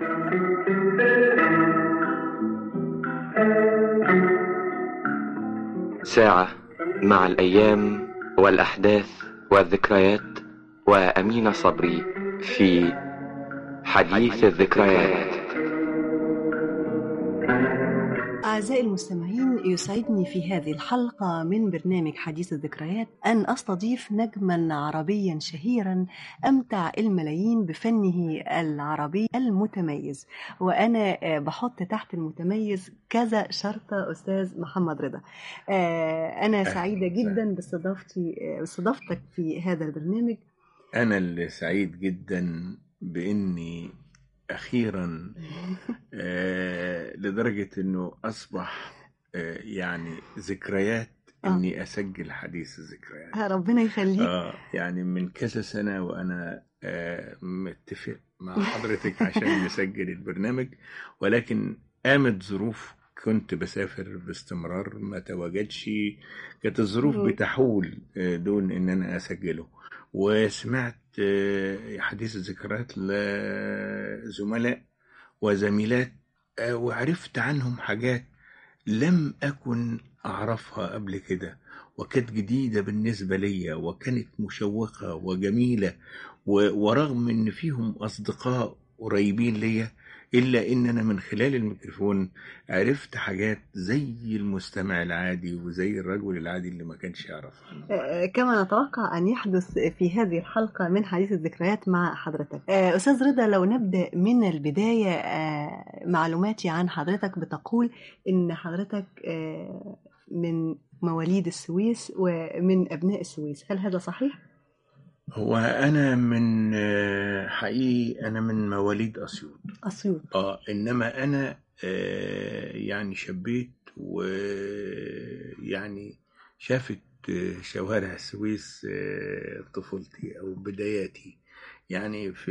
ساعة مع الأيام والأحداث والذكريات وأمين صبري في حديث الذكريات. أعزائي المستمعين، يسعدني في هذه الحلقة من برنامج حديث الذكريات أن أستضيف نجما عربيا شهيرا أمتع الملايين بفنه العربي المتميز، وأنا بحط تحت المتميز كذا شرطة أستاذ محمد رضا. أنا سعيدة جدا باستضافتك في هذا البرنامج. أنا اللي سعيد جدا بإني أخيرا لدرجة أنه أصبح يعني ذكريات أني أسجل حديث الذكريات. ربنا يخليك. يعني من كذا سنة وأنا متفق مع حضرتك عشان نسجل البرنامج، ولكن قامت ظروف كنت بسافر باستمرار ما تواجدش، كانت الظروف بتحول دون أن أنا أسجله. وسمعت حديث الذكريات لزملاء وزميلات وعرفت عنهم حاجات لم أكن أعرفها قبل كده، وكانت جديدة بالنسبة لي وكانت مشوقة وجميلة، ورغم أن فيهم أصدقاء قريبين لي إلا إن أنا من خلال الميكروفون عرفت حاجات زي المستمع العادي وزي الرجل العادي اللي ما كانش يعرفها. كما نتوقع أن يحدث في هذه الحلقة من حديث الذكريات مع حضرتك. أستاذ رضا، لو نبدأ من البداية، معلوماتي عن حضرتك بتقول إن حضرتك من مواليد السويس ومن أبناء السويس، هل هذا صحيح؟ هو أنا من حقيقي أنا من مواليد أسيوط. إنما أنا يعني شبيت ويعني شافت شوارع السويس طفولتي أو بداياتي. يعني في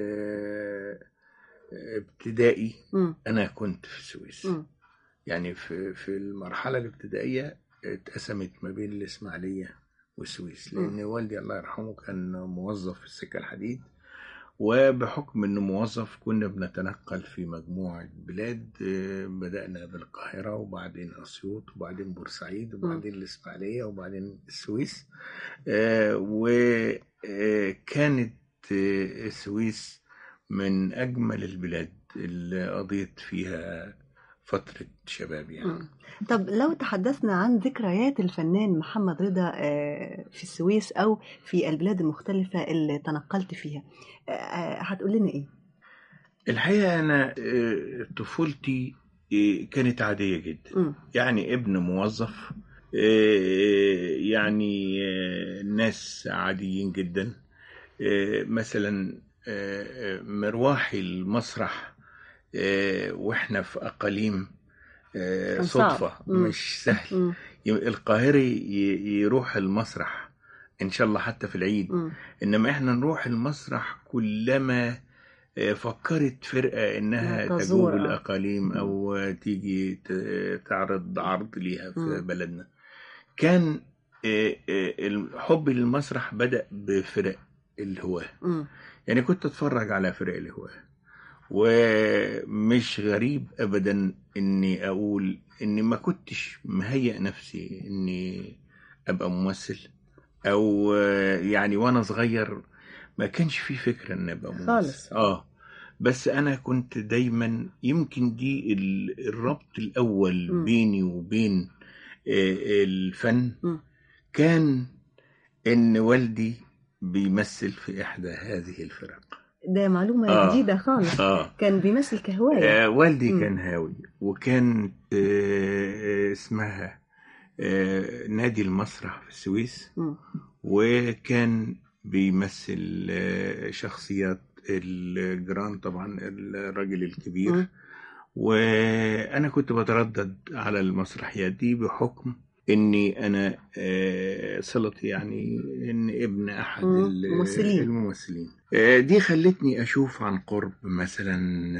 الابتدائي أنا كنت في السويس. يعني في المرحلة الابتدائية اتقسمت ما بين الإسماعيلية والسويس، لأن والدي الله يرحمه كان موظف في السكة الحديد، وبحكم أنه موظف كنا بنتنقل في مجموعة بلاد. بدأنا بالقاهرة وبعدين أسيوط وبعدين بورسعيد وبعدين الإسماعيلية وبعدين السويس. وكانت السويس من أجمل البلاد اللي قضيت فيها فترة شباب يعني. طب لو تحدثنا عن ذكريات الفنان محمد رضا في السويس أو في البلاد المختلفة اللي تنقلت فيها، هتقول لنا إيه؟ الحقيقة أنا طفولتي كانت عادية جدا. يعني ابن موظف، يعني ناس عاديين جدا. مثلا مروحي المسرح واحنا في أقاليم صدفة مش سهل. القاهري يروح المسرح إن شاء الله حتى في العيد، إنما إحنا نروح المسرح كلما فكرت فرقة إنها تجوب الأقاليم أو تيجي تعرض عرض ليها في بلدنا. كان الحب للمسرح بدأ بفرق الهواة. يعني كنت أتفرج على فرق الهواة، ومش غريب أبدا إني أقول إني ما كنتش مهيئ نفسي إني أبقى ممثل، أو يعني وأنا صغير ما كانش في فكرة إن أبقى ممثل بس أنا كنت دايما، يمكن دي الربط الأول بيني وبين الفن كان إن والدي بيمثل في إحدى هذه الفرق. ده معلومة جديدة خالص. كان بيمثل كهواية. والدي كان هاوي، وكان اسمها نادي المسرح في السويس. وكان بيمثل شخصيات الجران طبعا، الراجل الكبير. وأنا كنت بتردد على المسرحيات دي بحكم إني أنا صلتي يعني إن ابن أحد الممثلين. دي خلتني أشوف عن قرب مثلا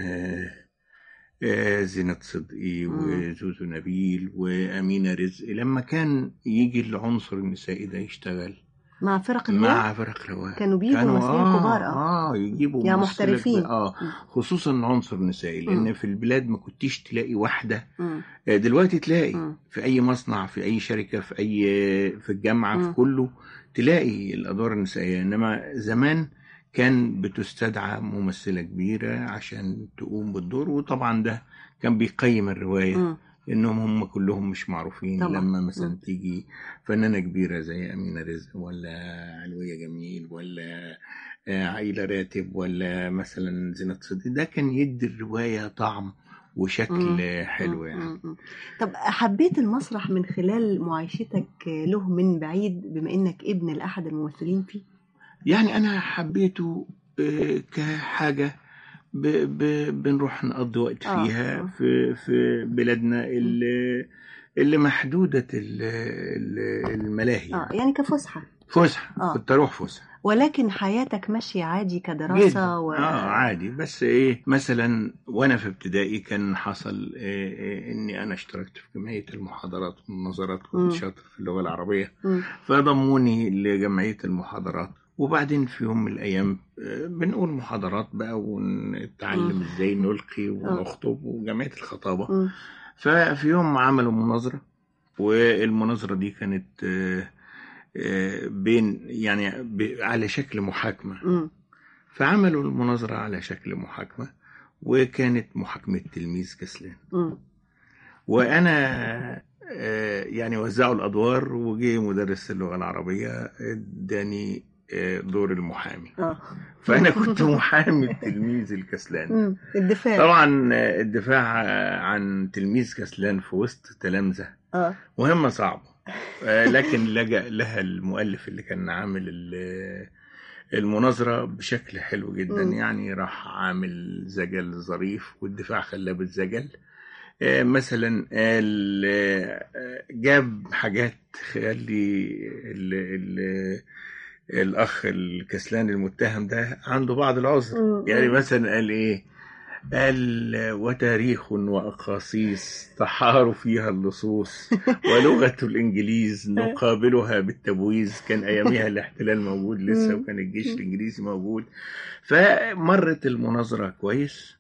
زينة صدقي وزوزو نبيل وأمينة رزق. لما كان يجي العنصر النسائي ده يشتغل مع فرق الرواة؟ مع فرق رواة كانوا بيجوا ممثلين كبار يجيبوا يا ممثلة محترفين. خصوصا عنصر نسائي، لان مم. في البلاد ما كنتيش تلاقي واحدة. مم. دلوقتي تلاقي مم. في اي مصنع، في اي شركة، في الجامعة، مم. في كله تلاقي الادوار النسائية. انما زمان كان بتستدعى ممثلة كبيرة عشان تقوم بالدور، وطبعا ده كان بيقيم الرواية، مم. انهم هم كلهم مش معروفين. طبعا. لما مثلا تيجي فنانة كبيرة زي أمينة رزق، ولا علوية جميل، ولا عايلة راتب، ولا مثلا زينة صدقي، ده كان يدي الرواية طعم وشكل حلو يعني. طب حبيت المسرح من خلال معايشتك له من بعيد، بما انك ابن لأحد الممثلين فيه؟ يعني أنا حبيته كحاجة بنروح نقضي وقت فيها في بلادنا اللي محدودة الملاهي. يعني كفسحة. فسحة. كنت أروح فسحة. ولكن حياتك ماشية عادي كدراسة عادي. بس مثلا وانا في ابتدائي كان حصل اني انا اشتركت في جمعية المحاضرات والمناظرات، كنت شاطر في اللغة العربية، فضموني لجمعية المحاضرات. وبعدين في يوم من الايام بنقول محاضرات بقى، ونتعلم ازاي نلقي ونخطب، وجمعية الخطابة. ففي يوم عملوا مناظرة، والمناظرة دي كانت بين يعني على شكل محاكمة. فعملوا المناظرة على شكل محاكمة، وكانت محاكمة تلميذ كسلان. وأنا يعني وزعوا الأدوار، وجي مدرس اللغة العربية اداني دور المحامي. فأنا كنت محامي التلميذ الكسلان. الدفاع. طبعا الدفاع عن تلميذ كسلان في وسط تلامذة مهمة صعبة. لكن لجأ لها المؤلف اللي كان عامل المناظرة بشكل حلو جدا. يعني راح عامل زجل ظريف، والدفاع خلاه بالزجل. مثلا جاب حاجات خلي الأخ الكسلان المتهم ده عنده بعض العذر. يعني مثلا قال إيه؟ قال: وتاريخ وأقاصيص تحار فيها اللصوص، ولغة الإنجليز نقابلها بالتبويز. كان أيامها الاحتلال موجود لسه، وكان الجيش الإنجليزي موجود. فمرت المناظرة كويس.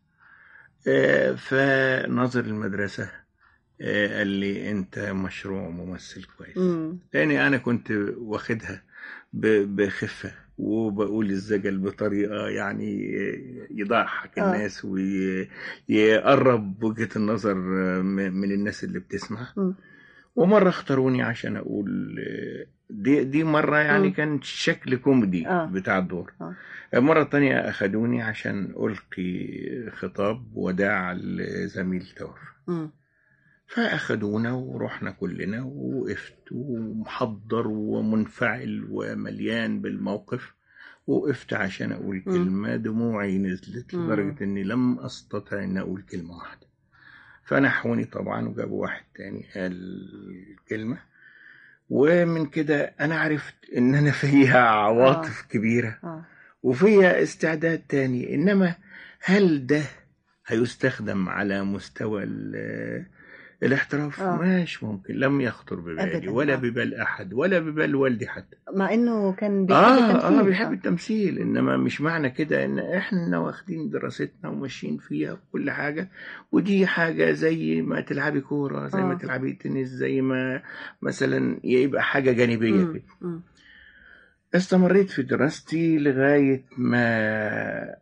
فناظر المدرسة قال لي: أنت مشروع ممثل كويس. لأني أنا كنت واخدها بخفة، وبقول الزجل بطريقة يعني يضحك الناس ويقرب وجهة النظر من الناس اللي بتسمع. ومرة اختاروني عشان أقول دي مرة يعني كان شكل كوميدي بتاع الدور. مرة تانية أخدوني عشان ألقي خطاب وداع لزميل توفى. فأخدونا ورحنا كلنا، ووقفت ومحضر ومنفعل ومليان بالموقف. وقفت عشان أقول كلمة، دموعي نزلت لدرجة أني لم أستطع أن أقول كلمة واحدة. فنحوني طبعا، وجابوا واحد تاني قال كلمة. ومن كده أنا عرفت أن أنا فيها عواطف كبيرة، وفيها استعداد تاني. إنما هل ده هيستخدم على مستوى الاحتراف؟ مش ممكن. لم يخطر ببالي ولا ببال أحد، ولا ببال والدي حتى، مع إنه كان بيحب التمثيل. بيحب التمثيل. إنما مش معنى كده إن إحنا واخدين دراستنا وماشيين فيها كل حاجة، ودي حاجة زي ما تلعبي كورة، زي ما تلعبي تنس، زي ما مثلا يبقى حاجة جانبية كده. استمريت في دراستي لغاية ما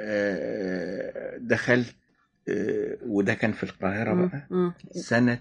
دخلت، وده كان في القاهرة بقى سنة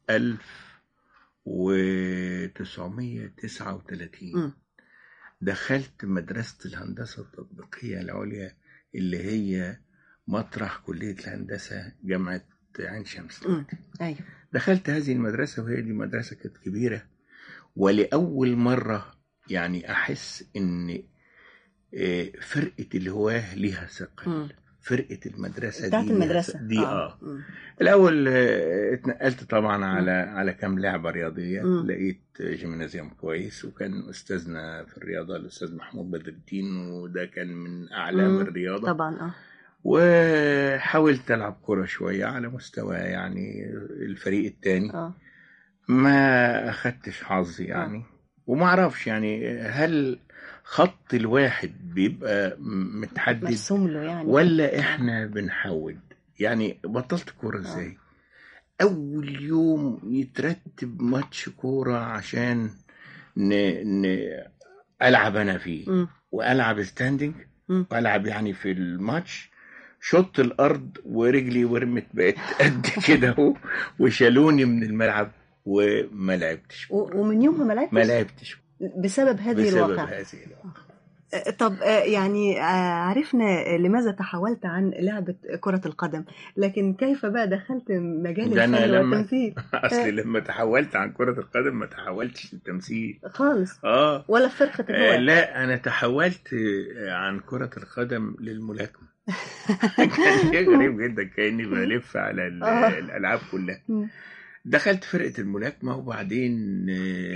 1939. دخلت مدرسة الهندسة التطبيقية العليا، اللي هي مطرح كلية الهندسة جامعة عين شمس. أيوة. دخلت هذه المدرسة، وهي دي مدرسة كانت كبيرة، ولأول مرة يعني أحس إن فرقة الهواه ليها ثقل. فرقة المدرسة بتاعت المدرسة دي الأول اتنقلت طبعا على كام لعبة رياضية. لقيت جيمنازيوم كويس، وكان أستاذنا في الرياضة الأستاذ محمود بدر الدين، وده كان من أعلام الرياضة طبعا. وحاولت ألعب كرة شوية على مستوى يعني الفريق التاني. ما أخدتش حظي يعني. وما اعرفش يعني هل خط الواحد بيبقى متحدد مرسوم له يعني، ولا احنا بنحود. يعني بطلت كورة ازاي؟ اول يوم يترتب ماتش كورة عشان ن... ن... العب انا فيه والعب ستاندنج والعب يعني في الماتش، شط الارض ورجلي ورمت بقت قد كده اهو، وشالوني من الملعب وما لعبتش. ومن يومها ما لعبتش بسبب هذه الواقعة. طب يعني عرفنا لماذا تحولت عن لعبة كرة القدم، لكن كيف بقى دخلت مجال الفن والتمثيل؟ أصلي لما تحولت عن كرة القدم ما تحولتش للتمثيل خالص. ولا في فرقة الهواء؟ لا، أنا تحولت عن كرة القدم للملاكمة. كان شيء غريب جدا، كأني بلف على الألعاب كلها. دخلت فرقة الملاكمة، وبعدين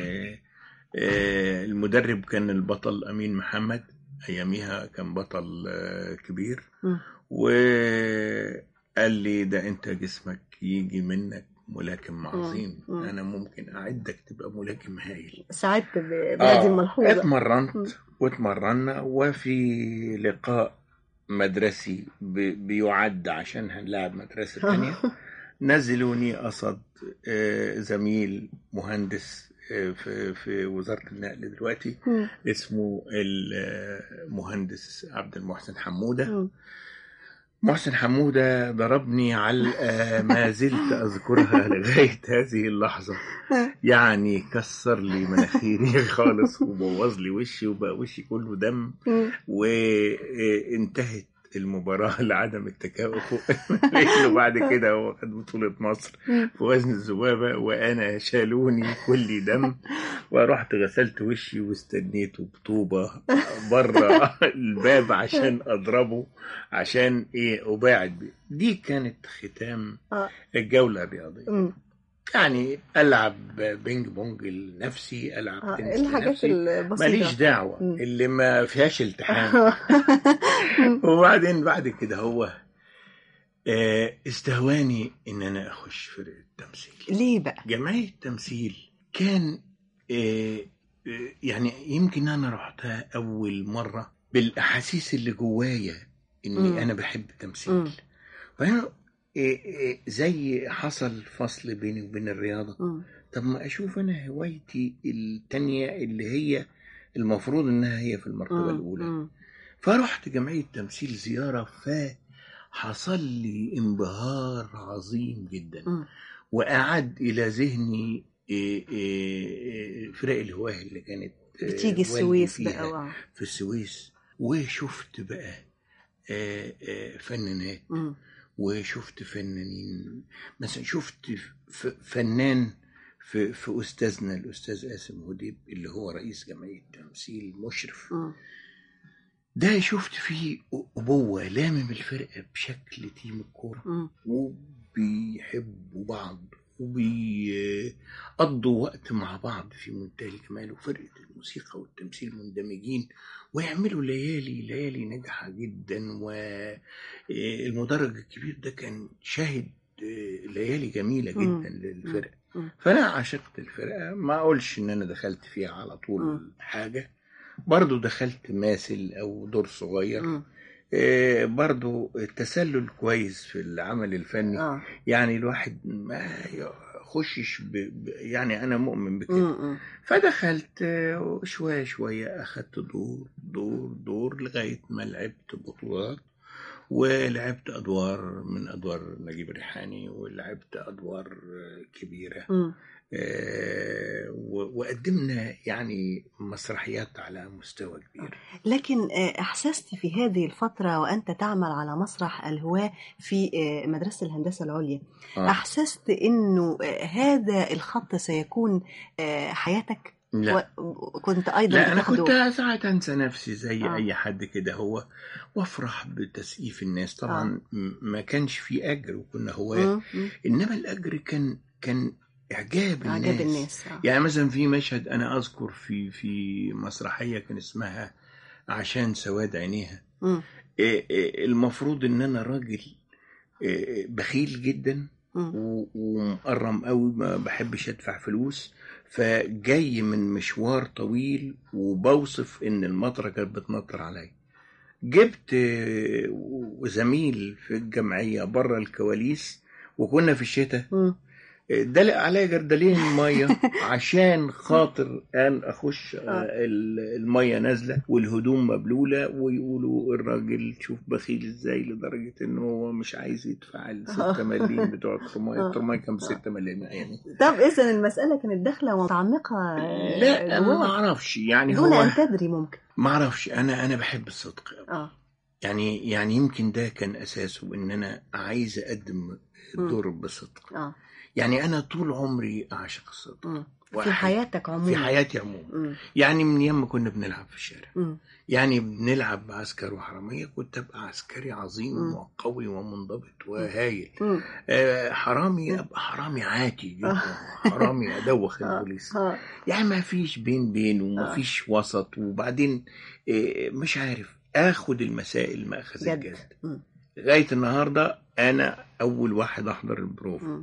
المدرب كان البطل أمين محمد، أياميها كان بطل كبير، وقال لي ده أنت جسمك يجي منك ملاكم عظيم، أنا ممكن أعدك تبقى ملاكم هايل. ساعدت بهذه الملحوظة. اتمرنت واتمرنا، وفي لقاء مدرسي بيعد عشان هنلاعب مدرسة تانية نزلوني قصد زميل مهندس في وزارة النقل دلوقتي اسمه المهندس عبد المحسن حمودة. محسن حمودة ضربني علقة ما زلت أذكرها لغاية هذه اللحظة، يعني كسر لي مناخيري خالص وبوظ لي وشي وبقى وشي كله دم، وانتهت المباراة لعدم التكافؤ. وبعد كده هو خد بطولة مصر في وزن الذبابة، وأنا شالوني كل دم، ورحت غسلت وشي واستنيته بطوبة بره الباب عشان أضربه، عشان أباعد بيه. دي كانت ختام الجولة الرياضية. يعني ألعب بينج بونج لنفسي، ألعب تنس لنفسي، ماليش دعوة اللي ما فيهاش التحام. وبعدين بعد كده هو استهواني إن أنا أخش فرقة التمثيل. ليه بقى؟ جمعية التمثيل كان يعني يمكن أنا رحتها أول مرة بالأحاسيس اللي جوايا إني أنا بحب التمثيل. فأنا زي حصل فصل بيني وبين الرياضة. طب ما أشوف أنا هوايتي التانية اللي هي المفروض إنها هي في المرتبة الأولى. فرحت جمعية تمثيل زيارة، فحصل لي انبهار عظيم جدا، وأعد إلى ذهني فرق الهواه اللي كانت بتيجي السويس بقى في السويس، وشفت بقى فنانات، وشفت فنانين. مثلا شفت فنان في أستاذنا الأستاذ قاسم هديب اللي هو رئيس جمعية التمثيل، مشرف. ده شفت فيه أبوة لامم الفرقة بشكل تيم الكورة، وبيحبوا بعض وبيقضوا وقت مع بعض في منتهى الجمال، وفرقة الموسيقى والتمثيل مندمجين ويعملوا ليالي ناجحة جدا. والمدرج الكبير ده كان شاهد ليالي جميلة جدا للفرقة. فأنا عشقت الفرقة، ما أقولش إن أنا دخلت فيها على طول حاجة، برضو دخلت ماسل أو دور صغير. برضو التسلل كويس في العمل الفني. يعني الواحد ما يخشش يعني أنا مؤمن بكده. فدخلت شوية أخدت دور لغاية ما لعبت بطولات، ولعبت أدوار من أدوار نجيب الريحاني، ولعبت أدوار كبيرة. وقدمنا يعني مسرحيات على مستوى كبير. لكن أحسست في هذه الفترة وأنت تعمل على مسرح الهواة في مدرسة الهندسة العليا، أحسست أنه هذا الخط سيكون حياتك؟ لا. كنت أيضا لا، أنا كنت ساعات أنسى نفسي زي أي حد كده، هو وافرح بتسقيف الناس. طبعا ما كانش في أجر، وكنا هواة، إنما الأجر كان إعجاب الناس. يعني مثلا في مشهد أنا أذكر في مسرحية كان اسمها عشان سواد عينيها. المفروض إن أنا راجل بخيل جدا ومقرم قوي، ما بحبش أدفع فلوس، فجاي من مشوار طويل وبوصف ان المطره كانت بتمطر عليا. جبت زميل في الجمعيه بره الكواليس وكنا في الشتاء، دلق عليا جردلين ميه عشان خاطر ان اخش الميه نازله والهدوم مبلوله، ويقولوا الراجل شوف بخيل ازاي لدرجه انه هو مش عايز يدفع ال6 مليم بتوع الترمايه كان ب6 مليم يعني. طب اذا المساله كانت داخله ومتعمقه لا ما اعرفش يعني دون هو ان تدري ممكن ما اعرفش. انا بحب الصدق يعني يمكن ده كان اساسه ان انا عايز اقدم الدور بصدق. يعني أنا طول عمري أعشق الصدق في حياتك عموما. في حياتي عموما. يعني من يوم ما كنا بنلعب في الشارع يعني بنلعب عسكر وحرامية، كنت أبقى عسكري عظيم وقوي ومنضبط وهايل. حرامي أبقى حرامي عاتي جدا، حرامي أدوخ البوليس. يعني ما فيش بين وما فيش وسط. وبعدين مش عارف أخد المسائل مأخذ الجد. لغاية النهاردة أنا أول واحد أحضر البروفا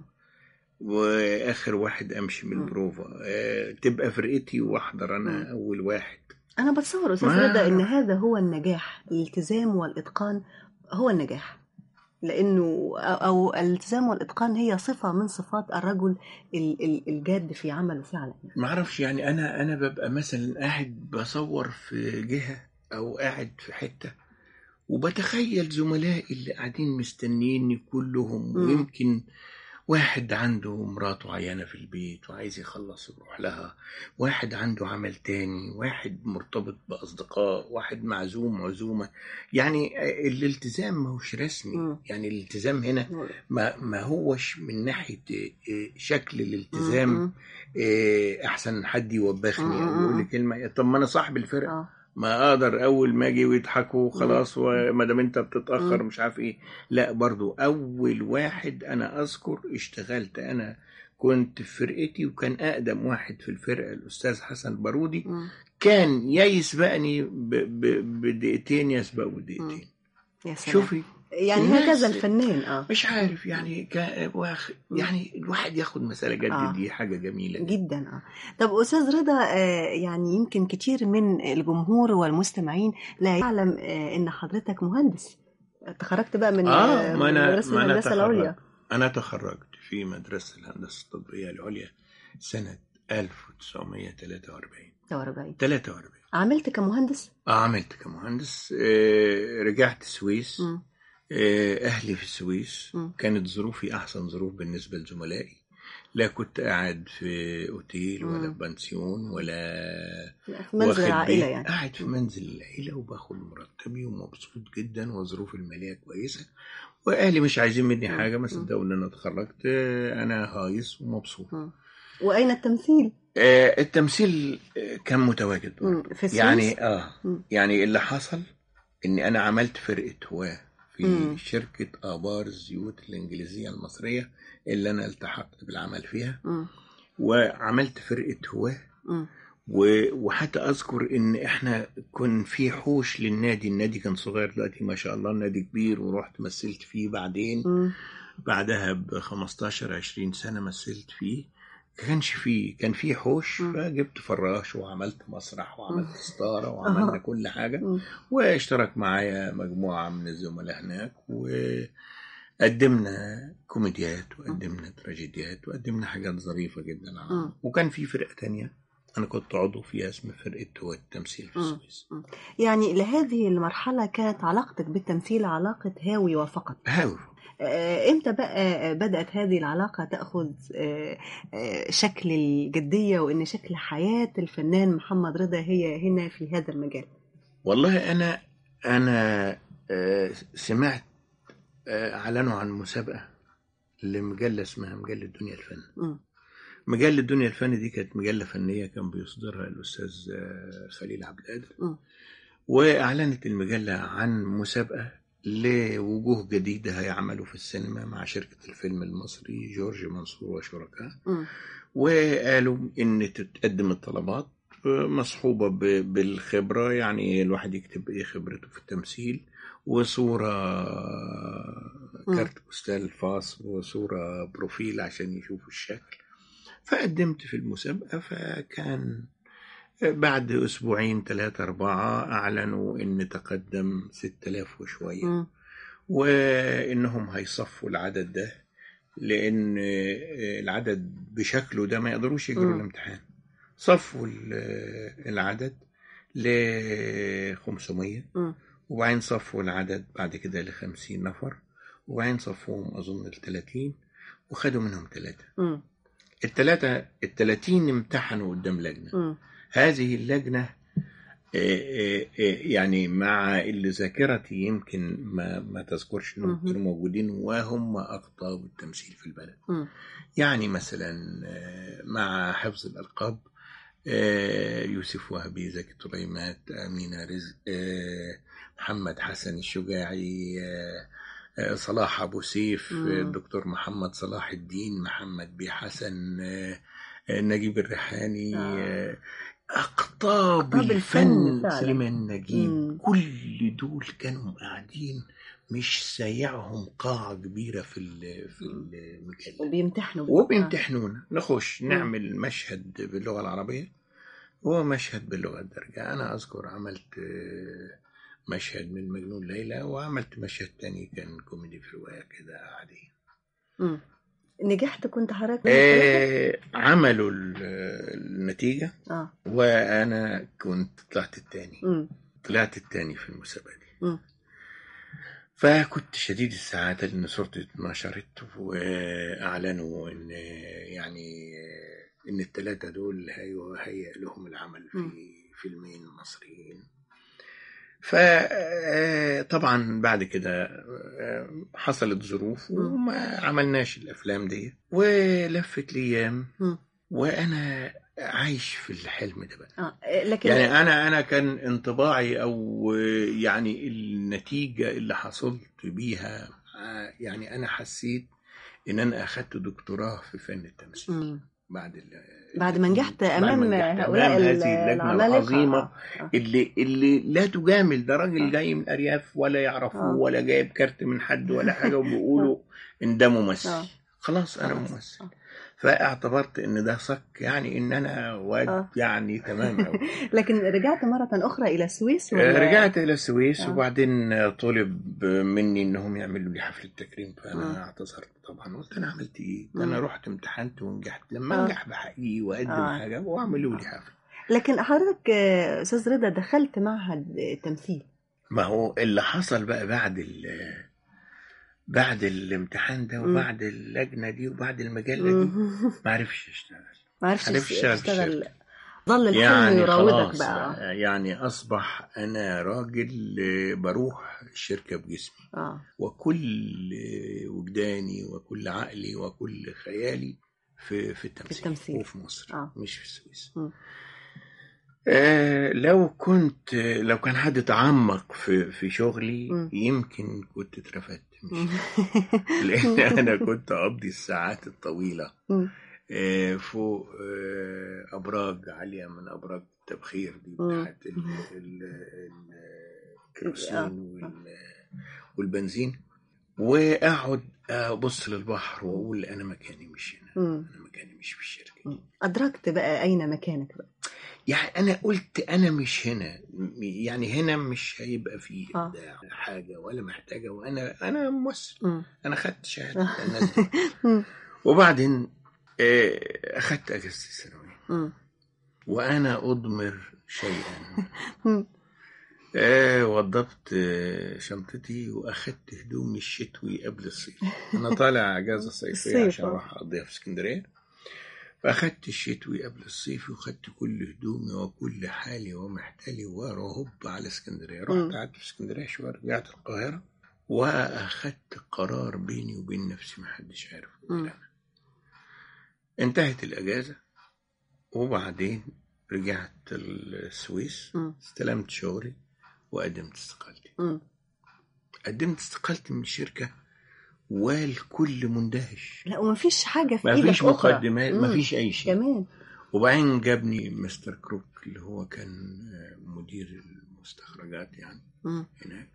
واخر واحد امشي من البروفا. تبقى فرقتي واحضر انا اول واحد. انا بتصور استاذ رضا ان هذا هو النجاح، الالتزام والاتقان هو النجاح، لانه او الالتزام والاتقان هي صفه من صفات الرجل الجاد في عمله فعلا. ما اعرفش يعني انا ببقى مثلا قاعد بصور في جهه او قاعد في حته وبتخيل زملائي اللي قاعدين مستنيني كلهم، ويمكن واحد عنده مراته عيانة في البيت وعايز يخلص يروح لها، واحد عنده عمل تاني، واحد مرتبط بأصدقاء، واحد معزوم عزومة. يعني الالتزام ما هوش رسمي. يعني الالتزام هنا ما هوش من ناحية شكل الالتزام. أحسن حد يوبخني أو يقول لي كلمة، طب ما أنا صاحب الفرقة ما اقدر اول ما اجي ويضحكوا خلاص وما دام انت بتتاخر مش عارف ايه. لا برضو اول واحد انا اذكر اشتغلت، انا كنت في فرقتي وكان اقدم واحد في الفرقه الاستاذ حسن بارودي، كان يا يسبقني بدقيقتين يسبقوا بدقيقتين. شوفي يعني هكذا الفنان مش عارف يعني يعني الواحد ياخد مسألة جد دي حاجة جميلة جدا. طب أستاذ رضا، يعني يمكن كتير من الجمهور والمستمعين لا يعلم إن حضرتك مهندس. تخرجت بقى من مدرسة الهندسة العليا. أنا تخرجت في مدرسة الهندسة التطبيقية العليا سنة 1943. عملت كمهندس؟ عملت كمهندس. رجعت السويس. أهلي في السويس. كانت ظروفي أحسن ظروف بالنسبة لزملائي، لا كنت قاعد في أوتيل ولا في بنسيون ولا في منزل العائلة، يعني قاعد في منزل العائلة وباخد مرتبي ومبسوط جدا وظروف المالية كويسة، وأهلي مش عايزين مني حاجة. ما صدقوا إن أنا اتخرجت أنا هايص ومبسوط. وأين التمثيل؟ التمثيل كان متواجد في السويس؟ يعني يعني اللي حصل إني أنا عملت فرقة هواة في شركة آبار الزيوت الإنجليزية المصرية اللي أنا التحقت بالعمل فيها. وعملت فرقة هواة. وحتى أذكر إن إحنا كن في حوش للنادي. النادي كان صغير، دلوقتي ما شاء الله النادي كبير، ورحت مثلت فيه بعدين. بعدها ب15-20 سنة مثلت فيه. كان فيه حوش، فجبت فراش وعملت مسرح وعملت ستارة وعملنا كل حاجة. واشترك معايا مجموعة من الزملاء هناك، وقدمنا كوميديات وقدمنا تراجيديات وقدمنا حاجات ظريفة جدا. وكان في فرقة تانية أنا كنت عضو فيها اسمها فرقة هو التمثيل في السويس. يعني لهذه المرحلة كانت علاقتك بالتمثيل علاقة هاوي وفقط؟ هاوي. امتى بقى بدأت هذه العلاقة تأخذ شكل الجدية، وإن شكل حياة الفنان محمد رضا هي هنا في هذا المجال؟ والله أنا سمعت أعلنوا عن مسابقة لمجلة اسمها مجلة دنيا الفن. مجلة دنيا الفن دي كانت مجلة فنية كان بيصدرها الأستاذ خليل عبد القادر. وأعلنت المجلة عن مسابقة لوجوه جديدة هيعملوا في السينما مع شركة الفيلم المصري جورج منصور وشركاء. وقالوا إن تتقدم الطلبات مصحوبة بالخبرة، يعني الواحد يكتب إيه خبرته في التمثيل، وصورة كارت بوستال فاصل، وصورة بروفيل عشان يشوفوا الشكل. فقدمت في المسابقة، فكان بعد أسبوعين 3 4 أعلنوا إن تقدم 6000 وشوية، وإنهم هيصفوا العدد ده، لأن العدد بشكله ده ما يقدروش يجروا الامتحان. صفوا العدد ل 500، وبعدين صفوا العدد بعد كده ل 50 نفر، وبعدين صفوهم أظن ل 30، وخدوا منهم 3. ال30 امتحنوا قدام لجنة. هذه اللجنة يعني مع اللي ذاكرتي يمكن ما تذكرش انهم كانوا موجودين، وهم أقطاب التمثيل في البلد. يعني مثلا مع حفظ الألقاب يوسف وهبي، زكي طليمات، أمينة رزق، محمد حسن الشجاعي، صلاح أبو سيف، الدكتور محمد صلاح الدين، محمد بي حسن، نجيب الريحاني، أقطاب الفن، سليمان نجيب. كل دول كانوا قاعدين مش سايعهم قاعة كبيرة في المجلة، وبيمتحنونا. نخش نعمل مشهد باللغة العربية ومشهد باللغة الدارجة. أنا أذكر عملت مشهد من مجنون ليلى، وعملت مشهد تاني كان كوميدي في رواية كده عادية. نجحت؟ كنت حضرتك عملوا النتيجة وأنا كنت طلعت التاني في المسابقة دي. فكنت شديد السعادة لأن صورتي اتنشرت، وأعلنوا إن يعني إن ال3 دول هيئ لهم العمل في فيلمين مصريين. فطبعا بعد كده حصلت ظروف وما عملناش الأفلام دي، ولفت ليام وأنا عايش في الحلم ده بقى. لكن يعني أنا كان انطباعي أو يعني النتيجة اللي حصلت بيها، يعني أنا حسيت إن أنا أخدت دكتوراه في فن التمثيل بعد ما نجحت أمام هؤلاء هذه اللجنة العظيمة اللي لا تجامل. ده راجل جاي من الأرياف ولا يعرفوه ولا جايب كارت من حد ولا حاجة، وبيقولوا إن ده ممثل. خلاص أنا ممثل. فاعتبرت ان ده صك، يعني ان انا واد يعني تمام أوي. لكن رجعت مرة اخرى الى السويس رجعت الى السويس وبعدين طلب مني انهم يعملوا لي حفلة تكريم، فانا اعتذرت طبعا. قلت انا عملت ايه؟ انا رحت امتحنت ونجحت، لما انجح بحقيقي واقدم حاجة واعملوا لي حفلة. لكن حضرتك استاذ رضا دخلت معهد تمثيل. ما هو اللي حصل بقى بعد الامتحان ده وبعد اللجنة دي وبعد المجلة دي ما عرفش اشتغل. ظل الحلم يعني يراودك بقى. يعني أصبح أنا راجل بروح الشركة بجسمي، وكل وجداني وكل عقلي وكل خيالي في التمثيل. وفي مصر مش في السويس. لو كان حد تعمق في شغلي يمكن كنت اترفدت، مش لأن أنا كنت أقضي الساعات الطويلة فوق أبراج عالية من أبراج التبخير دي بتاعت الكيروسين والبنزين، وأقعد أبص للبحر وأقول أنا مكاني مش هنا، أنا مكاني مش في الشركة. أدركت بقى أين مكانك بقى؟ يعني أنا قلت أنا مش هنا، يعني هنا مش هيبقى فيه حاجة ولا محتاجة، وأنا ممثل. أنا خدت شهادة وبعدين أخدت أجازة الثانوية وأنا أضمر شيئا. وضبت شنطتي وأخدت هدومي الشتوي قبل الصيف. أنا طالع أجازة صيفية عشان أروح أقضيها في اسكندرية، فأخدت الشتوي قبل الصيف وخدت كل هدومي وكل حالي ومحتلي ورهب على اسكندرية. رحت قعدت في اسكندرية شوية، رجعت القاهرة وأخدت قرار بيني وبين نفسي محدش عارف. انتهت الأجازة وبعدين رجعت السويس، استلمت شغلي وقدمت استقالتي. قدمت استقالتي من الشركة والكل مندهش. لا ومفيش حاجة في ما إيدك فيش مقدمات، ما فيش أي شيء كمان. وبعدين جابني مستر كروك اللي هو كان مدير المستخرجات يعني هناك،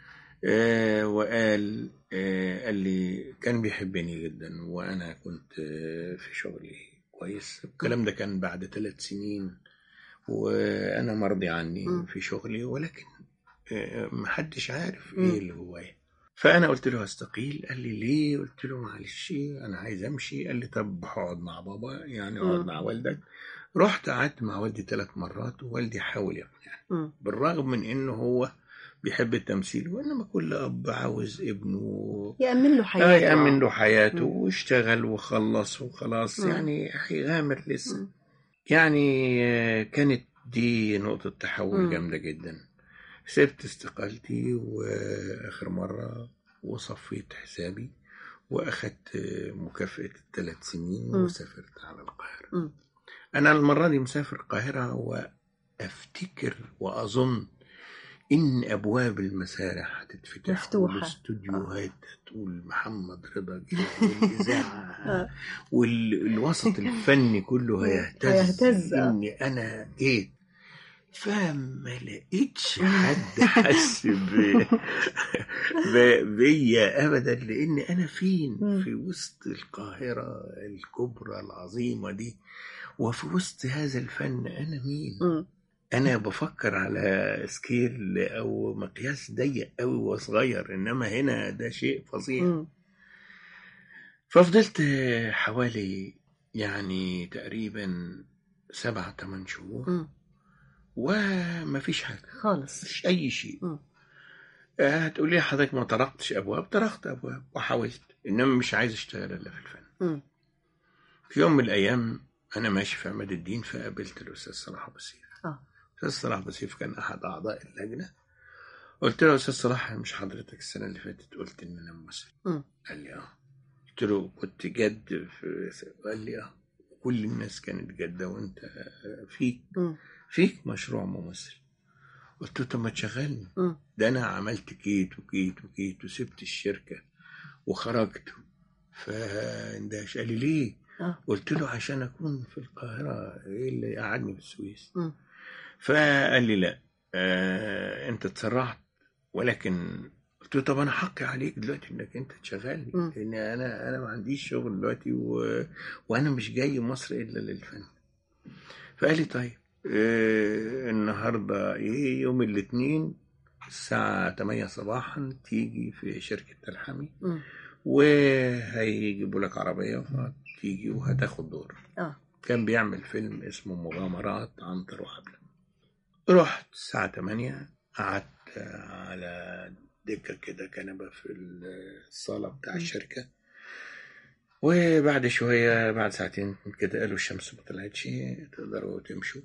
وقال قال لي كان بيحبني جدا وأنا كنت في شغلي كويس. الكلام ده كان بعد 3 سنين وأنا مرضي عني في شغلي، ولكن محدش عارف إيه اللي جوايا. فأنا قلت له هستقيل. قال لي ليه؟ قلت له معلش أنا عايز أمشي. قال لي طب هقعد مع بابا، يعني اقعد مع والدك. رحت قعدت مع والدي 3 مرات، ووالدي حاول يقنعني بالرغم من إنه هو بيحب التمثيل، وإنما كل أب عاوز ابنه يأمن له حياته. يأمن له حياته واشتغل وخلص وخلاص. يعني هيغامر لسه. يعني كانت دي نقطة تحول جامدة جدا. سبت استقالتي وآخر مرة وصفيت حسابي وأخدت مكافأة 3 سنين وسافرت على القاهرة. أنا المرة دي مسافر القاهرة، وأفتكر وأظن إن أبواب المسارح هتتفتح مفتوحة، والاستوديوهات تقول محمد رضا والإذاعة والوسط الفني كله هيهتز إني أنا جيت. فما لقيتش حد حس بيا أبدا، لأن أنا فين في وسط القاهرة الكبرى العظيمة دي، وفي وسط هذا الفن أنا مين؟ أنا بفكر على سكيل أو مقياس ضيق أوي وصغير، إنما هنا ده شيء فظيع. ففضلت حوالي يعني تقريبا 7-8 شهور وما فيش حاجة خالص، مش أي شيء. هتقولي حضرتك ما طرقتش أبواب؟ طرقت أبواب وحاولت، إنما مش عايز أشتغل إلا في الفن. في يوم من الأيام أنا ماشي في عماد الدين، فقابلت الأستاذ صلاح أبو سيف. الأستاذ صلاح أبو سيف كان أحد أعضاء اللجنة. قلت له أستاذ صلاح، مش حضرتك السنة اللي فاتت قلت إن أنا ممثل؟ قال لي قلت له كنت جد قال لي كل الناس كانت جادة وأنت فيك مشروع ممثل. قلت له طب ما تشغلني، ده أنا عملت كيت وكيت وكيت وسبت الشركة وخرجت. فاندهش. قال لي ليه؟ قلت له عشان أكون في القاهرة، إيه اللي قعدني في السويس؟ فقال لي لا، أنت تسرعت. ولكن قلت له طب أنا حقي عليك دلوقتي إنك أنت تشغلني، لأن أنا ما عنديش شغل دلوقتي وأنا مش جاي مصر إلا للفن. فقال لي طيب النهاردة إيه؟ يوم الاثنين الساعة 8 صباحا تيجي في شركة تلحمي وهيجيبوا لك عربية وهتيجي وهتاخد دور. كان بيعمل فيلم اسمه مغامرات عنتر وحبلة. رحت الساعة 8، قعدت على دكة كده كنبة في الصالة بتاع الشركة. وبعد شوية بعد ساعتين كده قالوا الشمس ما طلعتش، تقدروا تمشوا.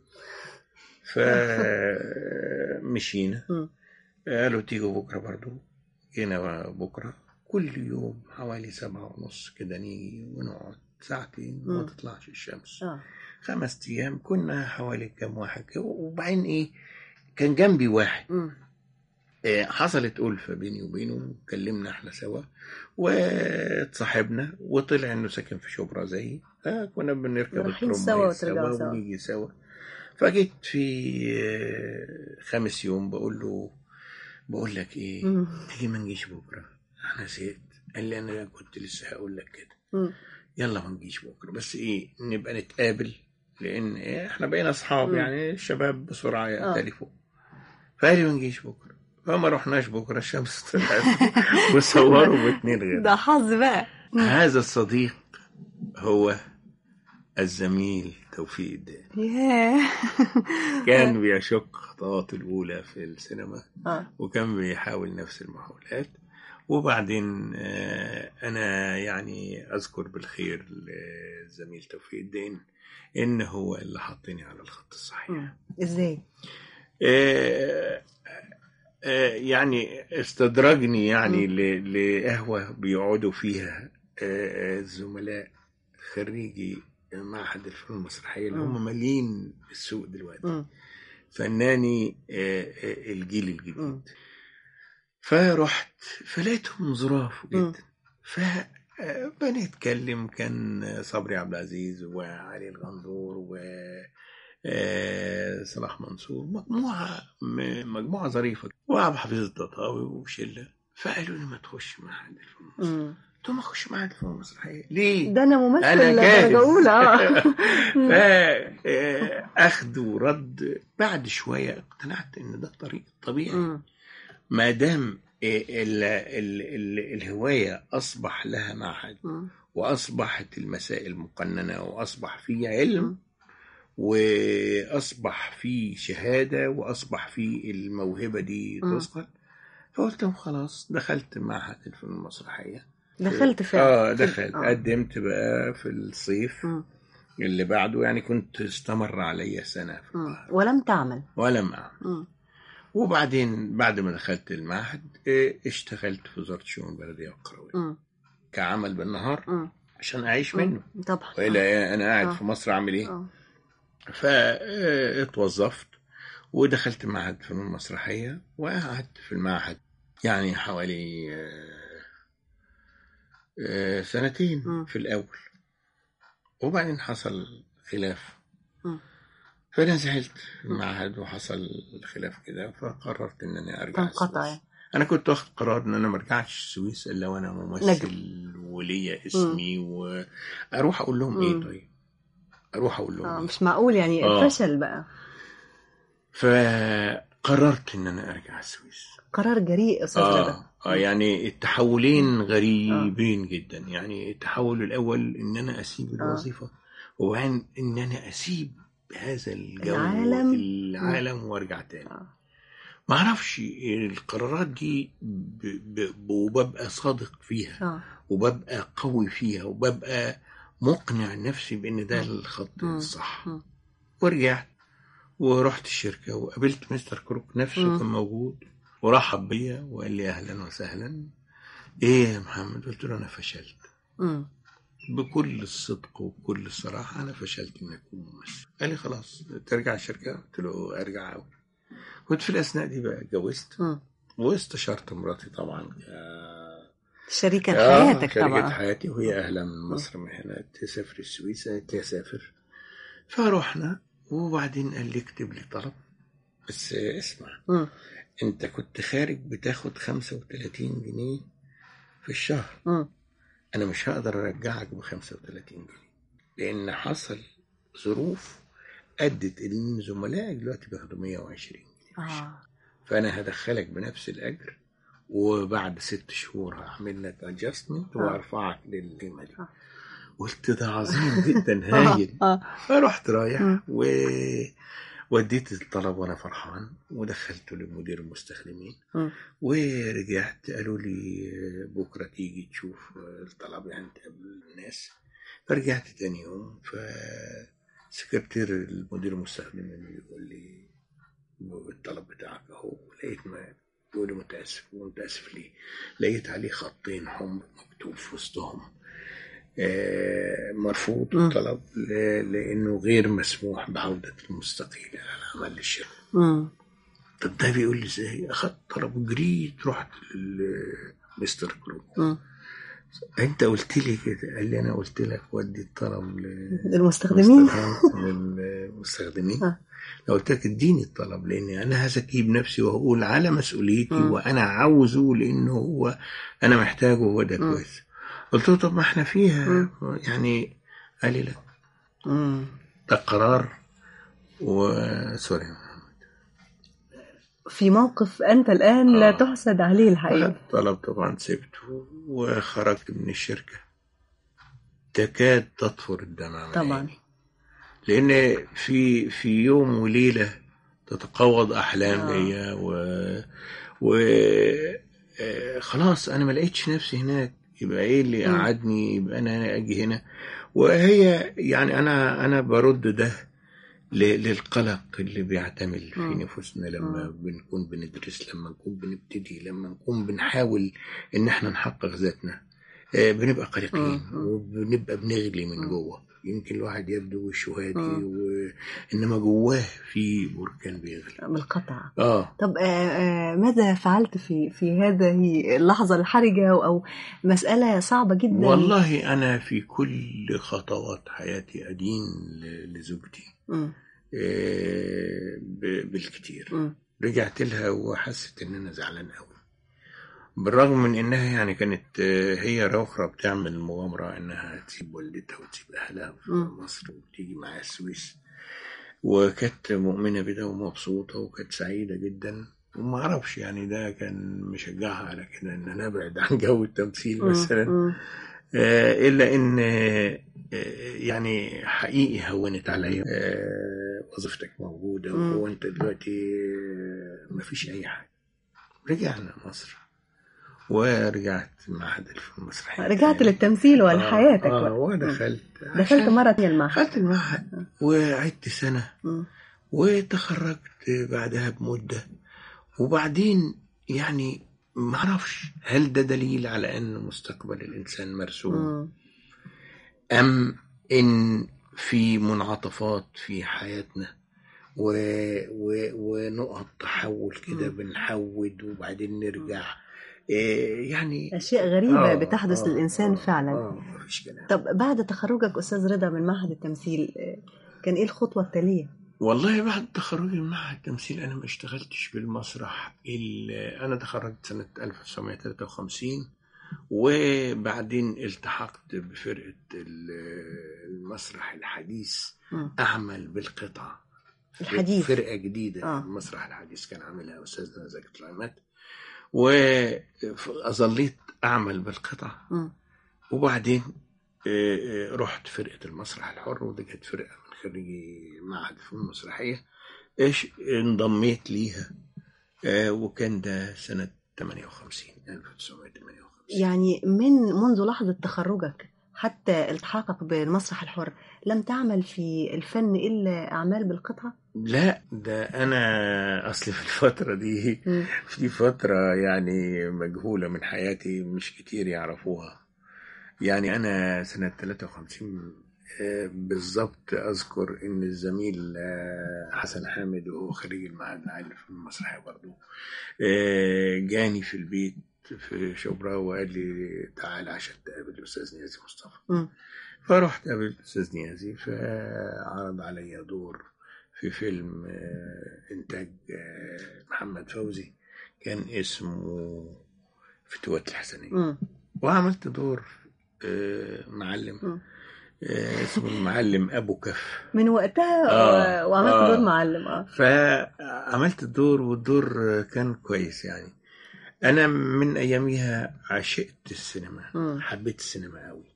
فمشينا. قالوا تيجوا بكرة برضو. جينا بكرة. كل يوم حوالي 7:30 كده نيجي ونقعد ساعتين وما تطلعش الشمس. 5 أيام كنا حوالي كم واحد. وبعدين إيه، كان جنبي واحد. حصلت ألفة بيني وبينه، كلمنا احنا سوا واتصاحبنا، وطلع انه ساكن في شبرا زيي. كنا بنركب الترام سوا ونيجي سوا. فجيت في 5 يوم بقول لك ايه، تيجي ما نجيش بكره؟ انا زهقت. قال لي انا كنت لسه هقول لك كده. يلا ما نجيش بكره، بس ايه نبقى نتقابل، لان احنا بقينا اصحاب يعني الشباب بسرعه يختلفوا. فقال لي ما نجيش بكره. فما رحناش بكرة، الشمس طلعت وصوروا ب2 غير. ده حظ بقى. هذا الصديق هو الزميل توفيق الدقاني. كان بيشق خطواته الأولى في السينما وكان بيحاول نفس المحاولات. وبعدين أنا يعني أذكر بالخير للزميل توفيق الدقاني إن هو اللي حطني على الخط الصحيح. إزاي؟ يعني استدرجني يعني لقهوة بيقعدوا فيها الزملاء خريجي معهد الفنون المسرحية اللي هم مالين السوق دلوقتي، فناني الجيل الجديد. فرحت فلقيتهم ظراف جدا. فبنتكلم، كان صبري عبد العزيز وعلي الغندور و صلاح منصور، مجموعة ظريفة، وعبد الحفيظ التطاوي وشلة. فقالوا لي ما تخش معهد الفنون. قلت لهم اخش معاك في المسرحيه ليه؟ ده انا ممثل انا درجة جاهز. أولى. فاخد ورد. بعد شويه اقتنعت ان ده الطريق الطبيعي، ما دام الهوايه اصبح لها معهد، واصبحت المسائل مقننه، واصبح فيه علم، واصبح فيه شهاده، واصبح فيه الموهبه دي تثقل. فقلت لهم خلاص، دخلت معهد الفنون المسرحيه. دخلت فعلا. دخلت. قدمت بقى في الصيف اللي بعده، يعني كنت استمر عليا سنة في القاهرة. ولم تعمل؟ ولم أعمل. وبعدين بعد ما دخلت المعهد اشتغلت في وزارة الشؤون البلدية والقروية كعمل بالنهار عشان أعيش منه. طبعا. وإلا أنا قاعد في مصر أعمل إيه؟ فاتوظفت ودخلت معهد فنون مسرحية، وقعدت في المعهد يعني حوالي 2 سنين في الأول. وبعدين حصل خلاف، فنزلت المعهد وحصل الخلاف كده، فقررت ان انا ارجع السويس. انا كنت واخد قرار ان انا ما ارجعش السويس الا وانا ممثل وليا اسمي، واروح اقول لهم ايه؟ طيب اروح اقول لهم مش معقول يعني الفشل بقى. فقررت ان انا ارجع السويس. قرار جريء استاذ رضا. يعني التحولين غريبين جدا. يعني التحول الاول ان انا اسيب الوظيفه، وبعدين ان انا اسيب هذا الجو العالم وارجع تاني. ما اعرفش القرارات دي وببقى صادق فيها، وببقى قوي فيها، وببقى مقنع نفسي بان ده الخط الصح. ورجعت ورحت الشركه وقابلت مستر كروك نفسه، كان موجود ورحب بيا وقال لي اهلا وسهلا. ايه يا محمد؟ قلت له انا فشلت. بكل الصدق وبكل الصراحه انا فشلت ان اكون ممثل. قال لي خلاص ترجع الشركه؟ قلت له ارجع قوي. كنت في الاثناء دي بقى اتجوزت واستشرت مراتي طبعا شريكة حياتك طبعا. شريكة حياتي، وهي اهلا من مصر من هنا تسافر السويس. تسافر. فروحنا، وبعدين قال لي اكتب لي طلب بس اسمع، انت كنت خارج بتاخد 35 جنيه في الشهر. انا مش هقدر ارجعك ب 35 جنيه، لان حصل ظروف ادت ان زملائك دلوقتي بياخدوا 120 جنيه. فانا هدخلك بنفس الاجر، وبعد 6 شهور هعمل لك ادجستمنت وارفعك للقيمه دي. قلت ده عظيم جدا، هايل. فرحت رايح وديت الطلب وانا فرحان، ودخلته لمدير المستخدمين. ورجعت قالوا لي بكره تيجي تشوف الطلب، يعني تقابل الناس. فرجعت تاني يوم، فسكرتير المدير المستخدمين بيقول لي الطلب بتاعك اهو. لقيت ما بيقول لي متاسف ليه؟ لقيت عليه خطين حمر مكتوب في وسطهم مرفوض الطلب لانه غير مسموح بعودة المستقيل على العمل للشركة. طب ده بيقول لي ازاي؟ اخدت طلب وجريت رحت لمستر كروك. انت قلت لي كده؟ قال لي انا قلت لك ودي الطلب للمستخدمين. لو قلت لك اديني الطلب، لاني انا هزكي بنفسي وهقول على مسؤوليتي وانا عاوزه، لانه هو انا محتاجه وهو ده كويس. قلت له طب ما احنا فيها يعني. قال لي لا، ده قرار. وسوري في موقف أنت الآن لا تحسد عليه الحقيقة. طلب طبعا سبته وخرجت من الشركة تكاد تطفر الدمع طبعا، لأن في يوم وليلة تتقوض أحلام ليا خلاص أنا ما لقيتش نفسي هناك. يبقى إيه اللي قعدني؟ يبقى أنا أجي هنا. وهي يعني أنا برد ده للقلق اللي بيعتمل في نفوسنا لما بنكون بندرس، لما نكون بنبتدي، لما نكون بنحاول ان احنا نحقق ذاتنا. بنبقى قلقين وبنبقى بنغلي من جوه. يمكن الواحد يبدو شهادي انما جواه في بركان بيغلي بالقطع. طب ماذا فعلت في هذه اللحظة الحرجة او مسألة صعبة جدا؟ والله انا في كل خطوات حياتي ادين لزوجتي بالكتير. رجعت لها وحست ان انا زعلان قوي، بالرغم من انها يعني كانت هي اخرى بتعمل مغامره انها تسيب والدتها وتسيب اهلها في مصر وتيجي معاها السويس، وكانت مؤمنه بده ومبسوطه وكانت سعيده جدا. وما اعرفش يعني ده كان مشجعها على كده ان انا ابعد عن جو التمثيل مثلا. الا ان يعني حقيقي هونت عليا. وظيفتك موجوده وانت دلوقتي مفيش اي حاجه. رجعنا مصر ورجعت معهد المسرحية، رجعت للتمثيل ولحياتك. ودخلت مرة تانية المعهد. دخلت المعهد وعدت سنة وتخرجت بعدها بمدة. وبعدين يعني ما اعرفش هل ده دليل على ان مستقبل الانسان مرسوم ام ان في منعطفات في حياتنا ونقط تحول كده بنحود وبعدين نرجع. يعني أشياء غريبة بتحدث للإنسان فعلا. مفيش كلام. طب بعد تخرجك أستاذ رضا من معهد التمثيل كان إيه الخطوة التالية؟ والله بعد تخرجي من معهد التمثيل أنا ما اشتغلتش بالمسرح إلا أنا تخرجت سنة 1953 وبعدين التحقت بفرقة المسرح الحديث أعمل بالقطعة الحديث، فرقة جديدة. المسرح الحديث كان عاملها أستاذنا زكي طلعمات، وأظليت أعمل بالقطع. وبعدين رحت فرقة المسرح الحر، ودي كانت فرقة من خريجي معهد الفنون المسرحية. انضميت ليها وكان ده سنة 1958. يعني منذ لحظة تخرجك حتى التحاقك بالمسرح الحر لم تعمل في الفن إلا أعمال بالقطعة؟ لا، ده أنا أصلي في الفترة دي في فترة يعني مجهولة من حياتي مش كتير يعرفوها. يعني أنا سنة 53 بالضبط أذكر إن الزميل حسن حامد وهو خريج المعهد العالي في المسرحية برضو جاني في البيت في شبرا وقال لي تعال عشان تقابل الأستاذ نيازي مصطفى. فرحت قابل الأستاذ نيازي فعرض علي دور في فيلم إنتاج محمد فوزي كان اسمه فتوات الحسنية، وعملت دور معلم اسمه المعلم أبو كف من وقتها. وعملت دور معلم. فعملت الدور والدور كان كويس. يعني أنا من أياميها عشقت السينما، حبيت السينما قوي،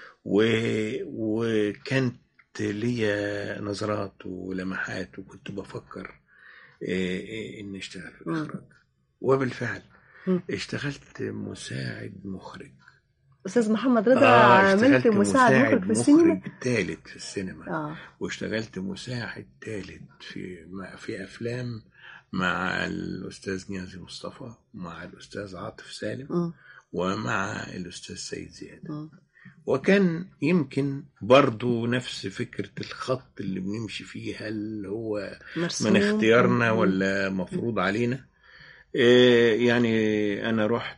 وكانت ليا نظرات ولمحات وكنت بفكر إني أشتغل في الإخراج. وبالفعل اشتغلت مساعد مخرج. أستاذ محمد رضا عملت مساعد مخرج في السينما؟ مخرج ثالث في السينما. واشتغلت مساعد ثالث في أفلام مع الأستاذ نيازي مصطفى ومع الأستاذ عاطف سالم ومع الأستاذ سيد زياد. وكان يمكن برضو نفس فكرة الخط اللي بنمشي فيه، هل هو من اختيارنا ولا مفروض علينا. يعني أنا رحت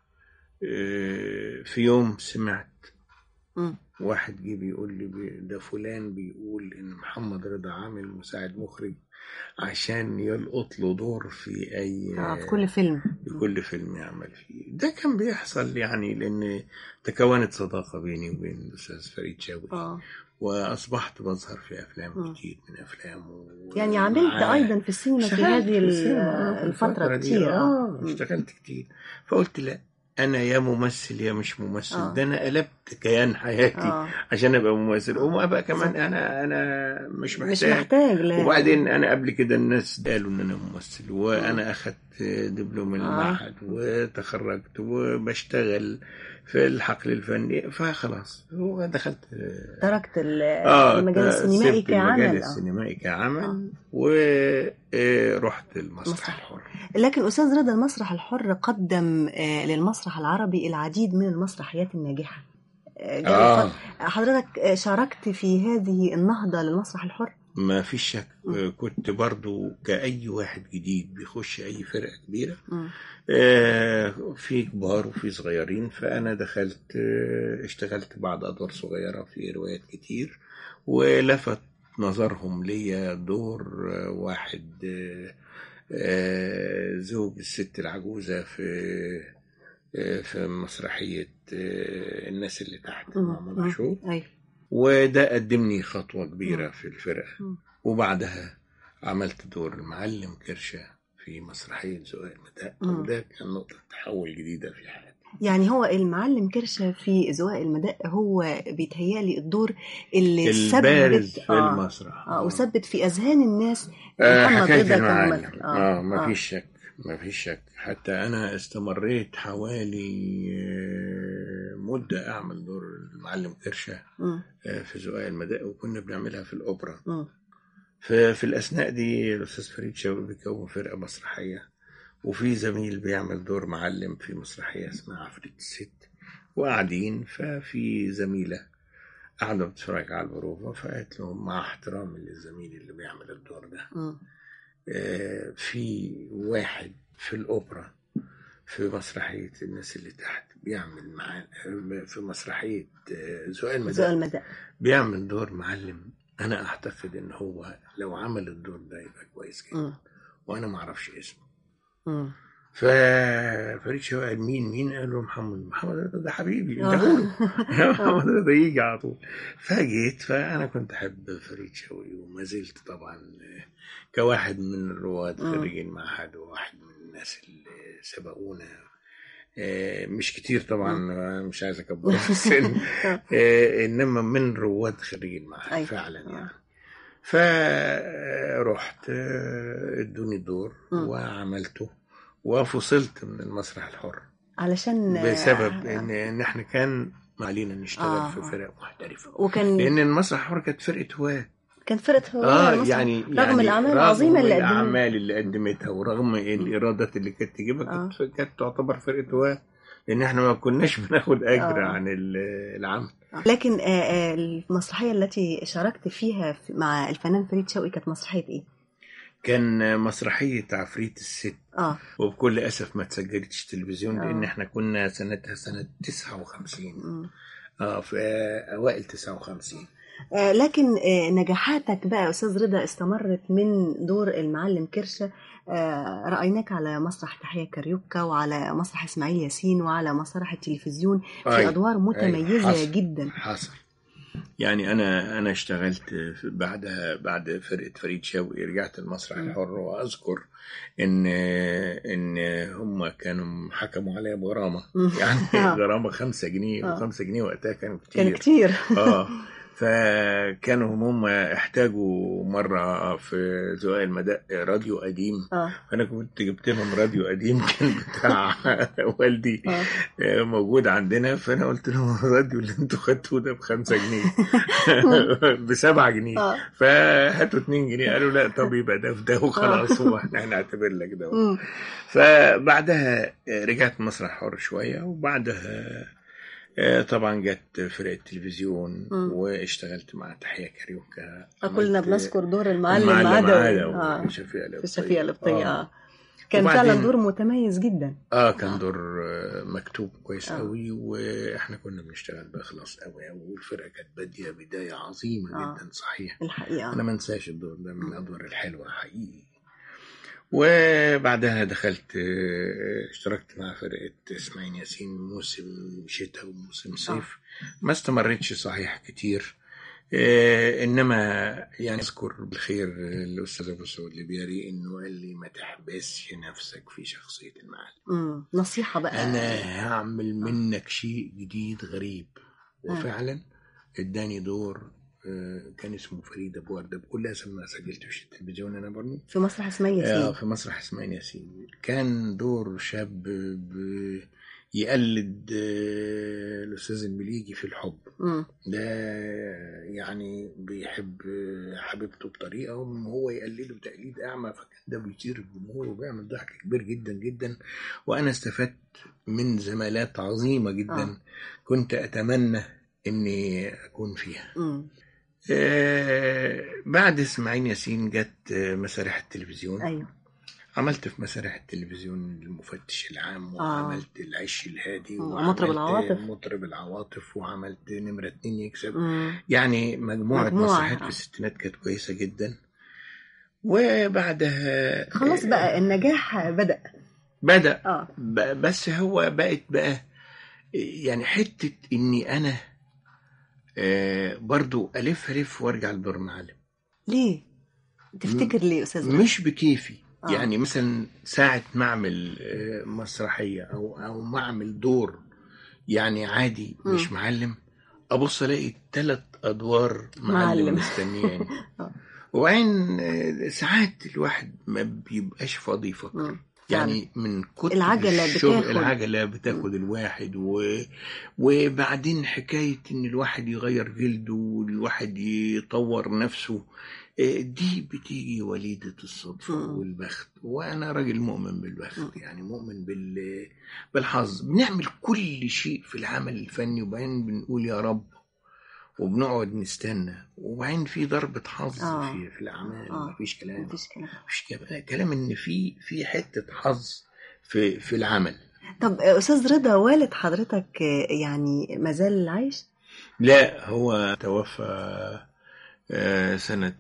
في يوم سمعت واحد جه بيقول لي ده فلان بيقول إن محمد رضا عامل مساعد مخرج عشان يلقط له دور في أي في كل فيلم، في كل فيلم يعمل فيه. ده كان بيحصل يعني لأن تكونت صداقة بيني وبين الأستاذ فريد شوقي وأصبحت بظهر في أفلام كتير من أفلامه. يعني عملت أيضا في السينما في هذه الفترة كتير. اشتغلت كتير. فقلت لا، أنا يا ممثل يا مش ممثل. ده أنا قلبت كيان حياتي عشان أبقى ممثل وما أبقى كمان أنا مش محتاج. وبعدين أنا قبل كده الناس قالوا إن أنا ممثل، وأنا أخدت دبلوم المعهد وتخرجت وبشتغل في الحقل الفني. فخلاص دخلت تركت المجال السينمائي كعمل. المجال السينمائي كعمل ورحت المسرح الحر. لكن أستاذ رضا المسرح الحر قدم للمسرح العربي العديد من المسرحيات الناجحة. حضرتك شاركت في هذه النهضة للمسرح الحر؟ ما فيش شك. كنت برضو كأي واحد جديد بيخش أي فرقة كبيرة في كبار وفي صغيرين. فأنا دخلت اشتغلت بعض أدوار صغيرة في روايات كتير، ولفت نظرهم ليا دور واحد زوج الست العجوزة في في مسرحية الناس اللي تحت مع عاشور. أيوة. وده قدمني خطوة كبيرة في الفرقة. وبعدها عملت دور المعلم كرشة في مسرحية ذوق المداء، وده كان نقطة تحول جديدة في حياتي. يعني هو المعلم كرشة في ذوق المداء هو بيتهيألي الدور اللي البارز ثبت في المسرح وثبت في أذهان الناس محمد رضا كممثل. ما فيش شك، ما فيش شك. حتى أنا استمريت حوالي مدة أعمل دور المعلم كرشة في ذوق المداء، وكنا بنعملها في الأوبرا. في الأثناء دي الأستاذ فريد شوقي بيكون فرقة مسرحية، وفي زميل بيعمل دور معلم في مسرحية اسمها عفريت الست، وقاعدين. ففي زميلة قاعدة بتتفرج على البروفة، فقالت لهم مع احترامي للزميل اللي بيعمل الدور ده، في واحد في الأوبرا في مسرحية الناس اللي تحت بيعمل في مسرحية ذوق المداء بيعمل دور معلم. أنا أعتقد إن هو لو عمل الدور ده يبقى كويس جدا، وأنا ما أعرفش اسمه. ففريد شوقي قال مين؟ قال له محمد رضا، ده حبيبي ادهوله. محمد رضا يجي على طول. فجيت، فأنا كنت أحب فريد شوقي، وما زلت طبعا كواحد من الرواد خريجين معهد، وواحد من الناس اللي سبقونا، مش كتير طبعا، مش عايز أكبر في السن، إنما من رواد خريجين معهد فعلا يعني. فرحت ادوني الدور وعملته، وفصلت من المسرح الحر علشان بسبب ان احنا كان علينا نشتغل في فرق محترفه، لان المسرح الحر كانت فرقه هواه، يعني رغم الاعمال العظيمه اللي قدمتها، ورغم الايرادات اللي كانت تجيبها، كانت تعتبر فرقه هواه، لان احنا ما كناش بناخد اجر عن العمل. لكن المسرحيه التي شاركت فيها مع الفنان فريد شوقي كانت مسرحيه ايه؟ كان مسرحية عفريت الست. وبكل أسف ما تسجلتش تلفزيون، لأن احنا كنا سنة 59. في أوائل 59. لكن نجاحاتك بقى أستاذ رضا استمرت من دور المعلم كرشة. رأيناك على مسرح تحية كاريوكا، وعلى مسرح إسماعيل ياسين، وعلى مسرح التلفزيون في أدوار متميزة جدا. حصل. يعني أنا اشتغلت بعد فرقة فريد شوقي، رجعت المسرح الحر، وأذكر إن هم كانوا حكموا عليا بغرامة، يعني غرامة 5 جنيه، و5 جنيه وقتها كان كتير. فكانوا هم احتاجوا مرة في ذوق المداء راديو قديم. فأنا كنت جبت لهم راديو قديم كان بتاع والدي موجود عندنا، فأنا قلت لهم الراديو اللي انتوا خدتوه ده ب5 جنيه ب7 جنيه، فهاتوا 2 جنيه. قالوا لا، طب يبقى ده في ده وخلاص، واحنا هنعتبر لك ده. فبعدها رجعت مسرح حر شوية، وبعدها طبعا جت فرقة التلفزيون، واشتغلت مع تحية كاريوكا. كلنا بنذكر دور المعلم عادة في شفيقة القبطية. كان فعلا دور متميز جدا. كان دور مكتوب كويس قوي، واحنا كنا بنشتغل بإخلاص قوي، والفرقة كانت بادية بداية عظيمة جدا. صحيح، الحقيقة انا ما انساش الدور ده من الادوار الحلوة حقيقي. وبعدها دخلت اشتركت مع فرقة إسماعيل ياسين موسم شتاء وموسم صيف. ما استمرتش صحيح كتير، إنما يعني أذكر بالخير الأستاذ أبو سعود البياري إنه قال لي ما تحبسش نفسك في شخصية المعلم. نصيحة بقى، أنا هعمل منك شيء جديد غريب. وفعلا اداني دور كان اسمه فريد أبو وردة، بكل أسف ما سجلتش في التلفزيون أنا برضه، في مسرح إسماعيل ياسين. في مسرح إسماعيل ياسين. كان دور شاب يقلد الأستاذ المليجي في الحب. ده يعني بيحب حبيبته بطريقة، وهو يقلده تقليد أعمى، فكان ده بيثير الجمهور وبيعمل ضحك كبير جدا جدا. وأنا استفدت من زمالات عظيمة جدا كنت أتمنى إني أكون فيها. بعد إسماعيل ياسين جت مسارح التلفزيون. أيوة. عملت في مسارح التلفزيون المفتش العام، وعملت العش الهادي، وعملت مطرب العواطف، وعملت نمرة 2 يكسب. يعني مجموعة مسرحيات في الستينات كانت كويسة جدا. وبعدها خلاص بقى النجاح بدأ. بدأ بس هو بقت بقى يعني حتة إني أنا برضو ألف وأرجع لدور معلم. ليه؟ تفتكر ليه أستاذ رضا؟ مش بكيفي. يعني مثلا ساعة ما أعمل مسرحية أو ما أعمل دور يعني عادي مش معلم، أبص ألاقي 3 أدوار معلم مستنياني. وبعدين ساعات الواحد ما بيبقاش فاضي يفكر، يعني من كتر العجلة بتاخد الواحد وبعدين حكاية إن الواحد يغير جلده والواحد يطور نفسه، دي بتيجي وليدة الصدفة والبخت. وأنا راجل مؤمن بالبخت، يعني مؤمن بالحظ. بنعمل كل شيء في العمل الفني وبعدين بنقول يا رب وبنقعد نستنى، وبعدين في ضربة حظ في الأعمال. مفيش كلام إن في حتة حظ في العمل. طب أستاذ رضا، والد حضرتك يعني مازال عايش؟ لا، هو توفى سنة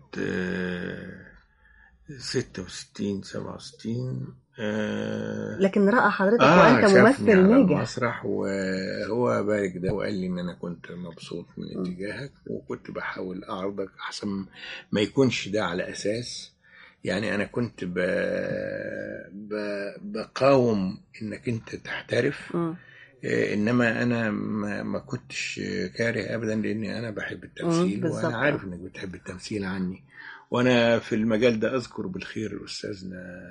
66 67. لكن رأى حضرتك وأنت ممثل ناجح المسرح، وهو بارك ده وقال لي إن أنا كنت مبسوط من اتجاهك وكنت بحاول أعرضك أحسن ما يكونش ده على أساس. يعني أنا كنت بقاوم إنك أنت تحترف، إنما أنا ما كنتش كاره أبدا، لأني أنا بحب التمثيل وأنا عارف إنك بتحب التمثيل عني. وأنا في المجال ده أذكر بالخير أستاذنا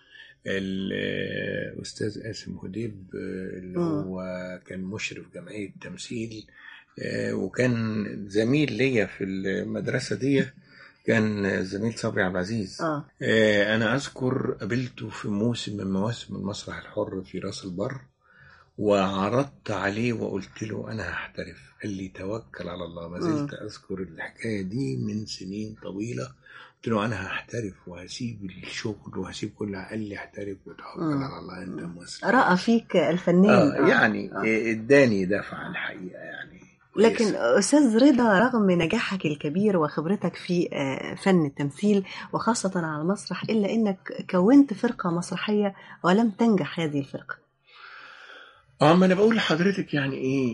الأستاذ قاسم هديب، اللي هو كان مشرف جمعية التمثيل وكان زميل ليا في المدرسة دي، كان زميل صبري عبد العزيز. أنا أذكر قابلته في موسم من مواسم المسرح الحر في راس البر، وعرضت عليه وقلت له أنا هحترف. قال لي توكل على الله. ما زلت أذكر الحكاية دي من سنين طويلة. قلت له أنا هحترف وهسيب الشغل وهسيب كل. قال لي احترف وتوكل على الله، أنت ممثل. رأى فيك الفنان. يعني اداني دفعة الحقيقة يعني. لكن أستاذ رضا، رغم نجاحك الكبير وخبرتك في فن التمثيل وخاصة على المسرح، إلا أنك كونت فرقة مسرحية ولم تنجح هذه الفرقة. ما أنا بقول لحضرتك يعني إيه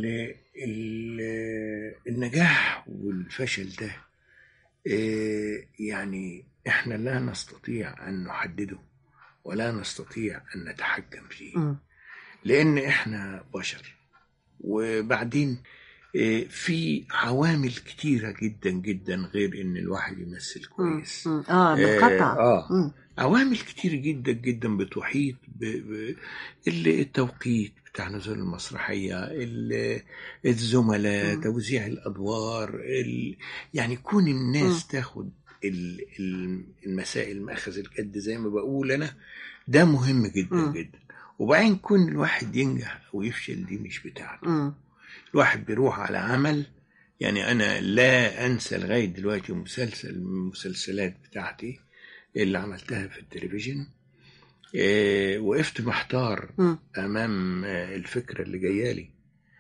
النجاح والفشل ده، يعني إحنا لا نستطيع أن نحدده ولا نستطيع أن نتحكم فيه، لأن إحنا بشر. وبعدين في عوامل كتيرة جدا جدا غير إن الواحد يمثل كويس. بالقطع. عوامل كتير جدا جدا بتحيط التوقيت بتاع نزول المسرحية، الزملاء، توزيع الأدوار، يعني كون الناس تاخد المسائل مأخذ الجد زي ما بقول أنا، ده مهم جدا جدا. وبعدين كون الواحد ينجح أو يفشل دي مش بتاعته. الواحد بيروح على عمل. يعني أنا لا أنسى لغاية دلوقتي مسلسل من المسلسلات بتاعتي اللي عملتها في التلفزيون، وقفت محتار أمام الفكرة اللي جايالي.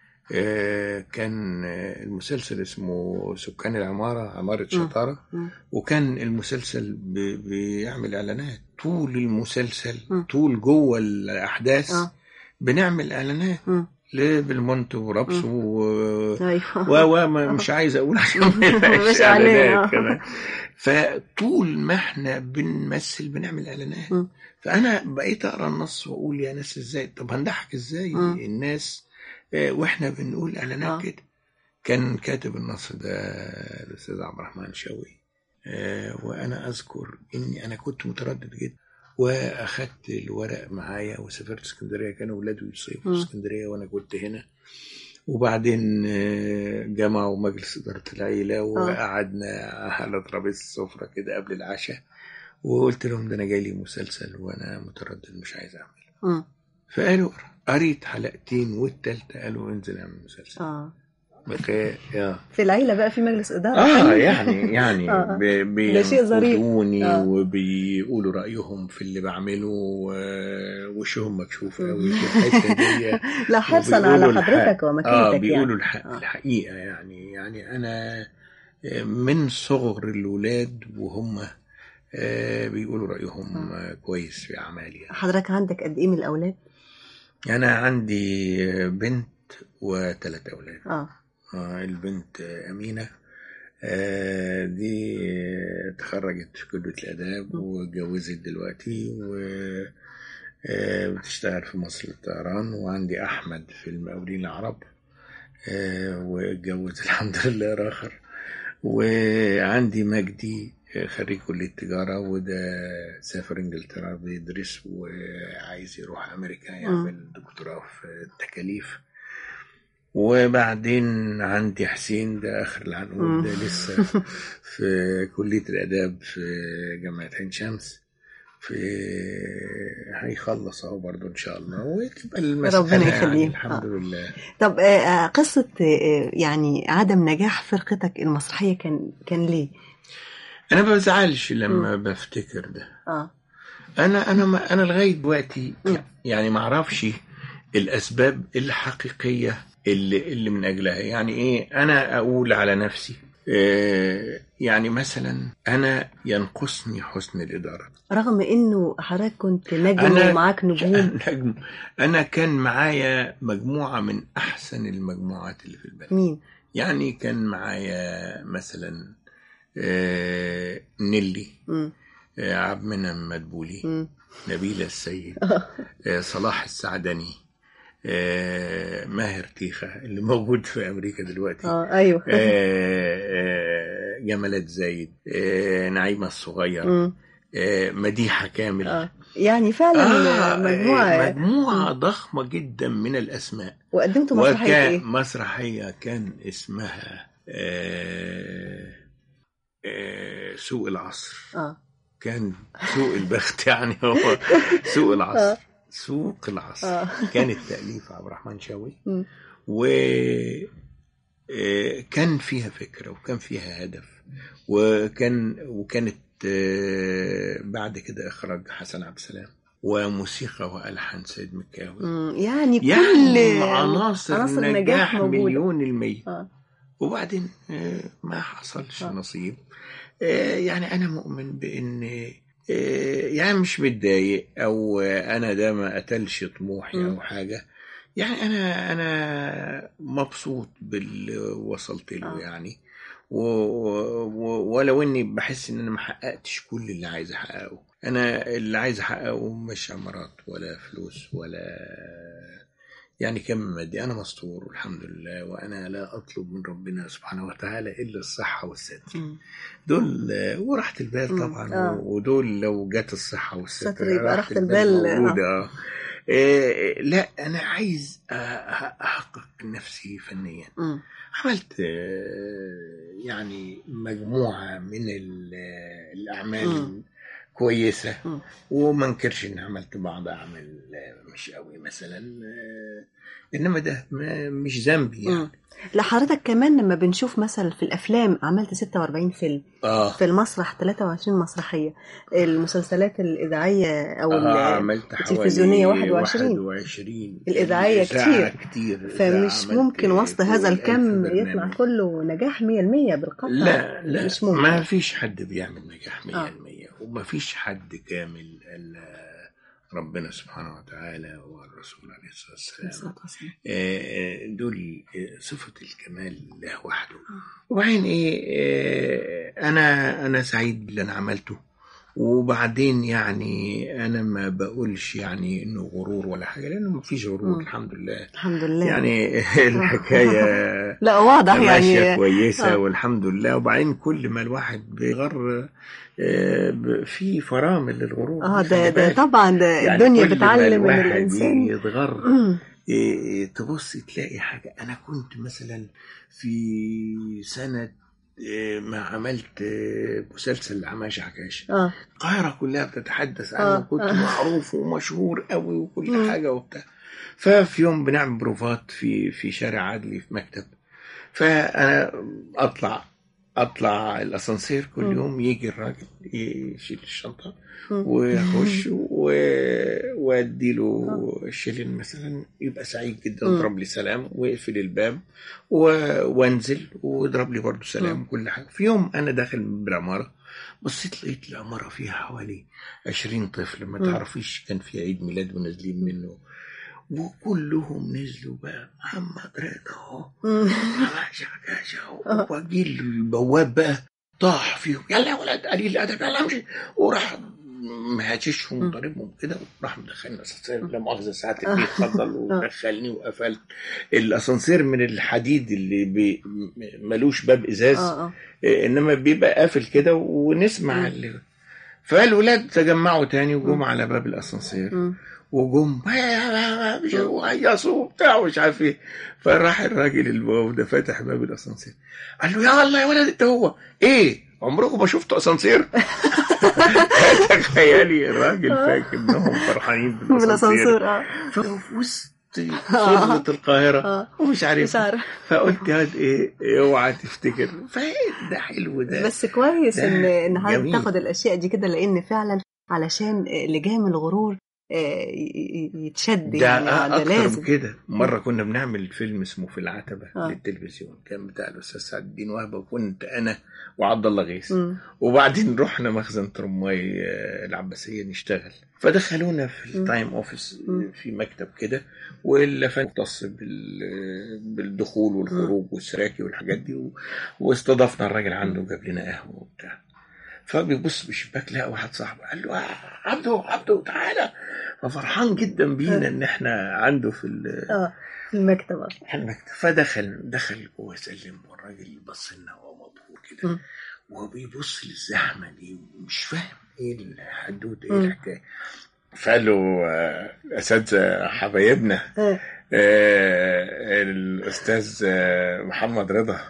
كان المسلسل اسمه سكان العمارة، عمارة شطارة، وكان المسلسل بيعمل إعلانات طول المسلسل، طول جوه الأحداث بنعمل إعلانات بالمونت وربس ومش عايز أقول عشان مش إعلانات كمان. فطول ما احنا بنمثل بنعمل إعلانات. فأنا بقيت أقرأ النص وأقول يا ناس إزاي، طب هنضحك إزاي الناس واحنا بنقول إعلانات كده. كان كاتب النص ده الأستاذ عبد الرحمن شوقي، وأنا أذكر إني أنا كنت متردد جدا، وأخدت الورق معايا وسافرت اسكندرية. كانوا أولاده يصيفوا في اسكندرية وأنا كنت هنا. وبعدين جمعوا مجلس إدارة العيلة وقعدنا على ترابيزة السفرة كده قبل العشاء، وقلت لهم ده أنا جاي لي مسلسل وأنا متردد مش عايز أعمل. فقالوا قريت حلقتين والتالتة قالوا انزل اعمل مسلسل. في العيلة بقى في مجلس إدارة. يعني بينقدوني وبيقولوا رأيهم في اللي بعمله، وشهم مكشوف قوي في الحتة دي. لا، حرصا على حضرتك ومكانتك. بيقولوا الحقيقة يعني أنا من صغر الولاد وهم بيقولوا رأيهم كويس في أعمالي. حضرتك عندك قد إيه من الأولاد؟ أنا عندي بنت و3 أولاد. البنت أمينة، دي تخرجت في كلية الآداب واتجوزت دلوقتي وبتشتغل في مصر للطيران. وعندي أحمد في المقاولين العرب واتجوز الحمد لله راخر. وعندي مجدي خريج كلية التجارة، وده سافر انجلترا بيدرس وعايز يروح أمريكا يعمل دكتوراه في التكاليف. وبعدين عندي حسين، ده آخر العنقود، ده لسه في كلية الآداب في جامعة عين شمس، هيخلص اهو برضه ان شاء الله، وتبقى المسألة ربنا يخليه. الحمد لله. طب قصة يعني عدم نجاح فرقتك المسرحية كان ليه؟ انا ما بزعلش لما بفتكر ده. انا لغايه دلوقتي يعني ما اعرفش الاسباب الحقيقيه اللي من اجلها. يعني ايه، انا اقول على نفسي يعني مثلا انا ينقصني حسن الاداره، رغم انه حضرتك كنت نجم ومعاك نجوم. انا كان معايا مجموعه من احسن المجموعات اللي في البلد. مين يعني؟ كان معايا مثلا نيلي، عبد المنعم مدبولي، نبيلة السيد، صلاح السعدني، ماهر تيخة اللي موجود في أمريكا دلوقتي، أيوه، جمالات زايد، نعيمة الصغير، مديحة كامل. يعني فعلا مجموعة ضخمة جدا من الأسماء. وقدمتوا مسرحية إيه؟ مسرحية كان اسمها سوق العصر. كان سوق البخت يعني هو سوق العصر. سوق العصر كانت تأليف عبد الرحمن شاوي، وكان فيها فكرة وكان فيها هدف، وكانت بعد كده إخراج حسن عبد السلام وموسيقى وألحان سيد مكاوي. يعني كل عناصر نجاح 100%. وبعدين ما حصلش نصيب. يعني أنا مؤمن بأن يعني مش متضايق أو أنا ده ما قتلش طموحي أو حاجة. يعني أنا مبسوط باللي وصلت له يعني. ولو اني بحس ان انا ما حققتش كل اللي عايز احققه. انا اللي عايز احققه مش عمارات ولا فلوس ولا يعني كم مادي. انا مستور والحمد لله، وانا لا اطلب من ربنا سبحانه وتعالى الا الصحه والستر. دول وراحه البال طبعا. ودول لو جت الصحه والستر يبقى راحه البال موجوده. لا انا عايز احقق نفسي فنيا. عملت يعني مجموعة من الأعمال كويسة، وما انكرش إن عملت بعض أعمال مش قوي مثلا، إنما ده مش ذنبي يعني. لحضرتك كمان لما بنشوف مثلا في الأفلام عملت 46 فيلم، في المسرح 23 مسرحية، المسلسلات الإذاعية أو التلفزيونية 21 الإذاعية كتير. فمش ممكن وسط هذا الكم يطلع كله نجاح 100% بالقطع. لا مش ممكن. ما فيش حد بيعمل نجاح 100%. وما فيش حد كامل إلا ربنا سبحانه وتعالى والرسول عليه الصلاة والسلام. دول صفة الكمال له وحده. وبعدين أنا سعيد باللي أنا عملته. وبعدين يعني أنا ما بقولش يعني إنه غرور ولا حاجة، لأنه ما فيش غرور. الحمد لله يعني الحكاية لا واضح يعني كويسة والحمد لله. وبعدين كل ما الواحد بيغر في فرامل للغرور. ده طبعا ده يعني الدنيا بتعلم من الإنسان يتغر. تبص تلاقي حاجة. أنا كنت مثلا في سنة ما عملت مسلسل عماشة حكاية، القاهرة كلها بتتحدث عنه. كنت معروف ومشهور قوي وكل حاجة وبتاع. ففي يوم بنعمل بروفات في شارع عدلي في مكتب. فأنا أطلع الأسانسير كل يوم، يجي الراجل يشيل الشنطة ويخش واديله الشيلين مثلا، يبقى سعيد جدا، اضرب لي سلام ويقفل الباب وانزل واضرب لي برضو سلام وكل حاجة. في يوم أنا داخل بالعمارة بصيت لقيت العمارة فيها حوالي 20 طفل، ما تعرفيش كان في عيد ميلاد ونازلين منه، وكلهم نزلوا بقى محمد رضا اهو وجي البواب بقى طاح فيهم، يلا يا ولاد قليل الادب يلا امشي، وراح مهاتشهم ضاربهم كده، وراح مدخلني الاسانسير. لا مؤاخذه ساعات البيت اتفضل، ودخلني وقفلت الاسانسير من الحديد اللي ملوش باب ازاز، انما بيبقى قافل كده ونسمع اللي. فالولاد تجمعوا تاني وجم على باب الاسانسير وجم وهيصوا وبتاع ومش عارف ايه. فراح الراجل البواب ده فاتح باب الاسانسير قال له يا الله يا ولد انت هو ايه عمركم ما شفتوا اسانسير؟ تخيلي الراجل فاكر انهم فرحانين بالاسانسير في وسط صدمة القاهرة ومش عارف. فقلت هاد ايه اوعى تفتكر. فده حلو ده، بس كويس ان حضرتك تاخد الاشياء دي كده، لان فعلا علشان لجام الغرور يتشد يعني. ده لازم كده. مرة كنا بنعمل فيلم اسمه في العتبة للتلفزيون، كان بتاع الأستاذ سعد الدين وهبة، وكنت أنا وعبد الله غيث. وبعدين رحنا مخزن ترماي العباسية نشتغل، فدخلونا في التايم اوفيس في مكتب كده، واللي مختص بالدخول والخروج والسراكي والحاجات دي، واستضفنا الراجل عنده وجاب لنا قهوة وبتاع. فبيبص بالشباك لقى واحد صاحبه قال له عبده تعالى، ففرحان جدا بينا ان احنا عنده في المكتب. فدخل جوه سلم، والراجل بص لنا وهو مبهور كده، وهو بيبص للزحمه دي ومش فاهم ايه الحدوته ايه الحكايه. فقال له اساتذه حبايبنا الاستاذ محمد رضا.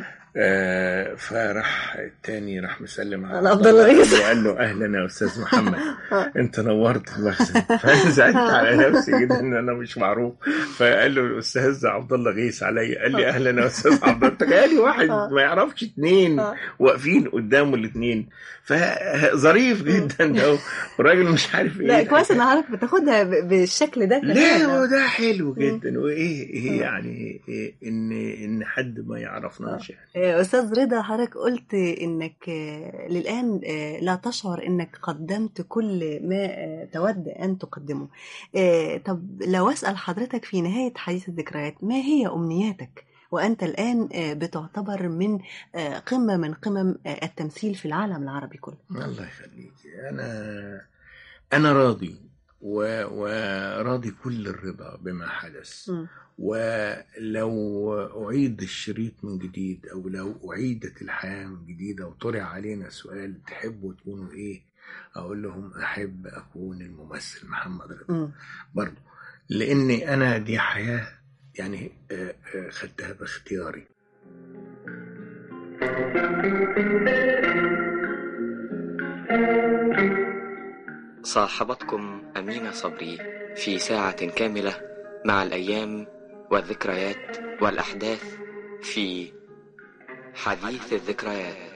فراح التاني راح مسلم على عبد الله غيث وقال له اهلا يا استاذ محمد، انت نورت المخزن. فانا زعلت على نفسي جدا ان انا مش معروف. فقال له الاستاذ عبد الله غيث عليا، قال لي اهلا يا استاذ عبد الله. تخيلي واحد ما يعرفش اتنين واقفين قدامه الاتنين، فظريف جدا ده، والراجل مش عارف ايه. لا كويس ان حضرتك بتاخدها بالشكل ده. لا ده حلو جدا. وايه يعني إيه ان حد ما يعرفناش يعني. أستاذ رضا، حضرتك قلت إنك للآن لا تشعر إنك قدمت كل ما تود أن تقدمه. طب لو أسأل حضرتك في نهاية حديث الذكريات، ما هي أمنياتك وأنت الآن بتعتبر من قمة من قمم التمثيل في العالم العربي كله؟ الله يخليك. أنا راضي، وراضي كل الرضا بما حدث. ولو أعيد الشريط من جديد، أو لو أعيدت الحياة من جديد، أو طرح علينا سؤال تحبوا تكونوا إيه، أقول لهم أحب أكون الممثل محمد رضا برضو، لأني أنا دي حياة يعني خدتها باختياري. صاحبتكم أمينة صبري في ساعة كاملة مع الأيام والذكريات والأحداث في حديث الذكريات.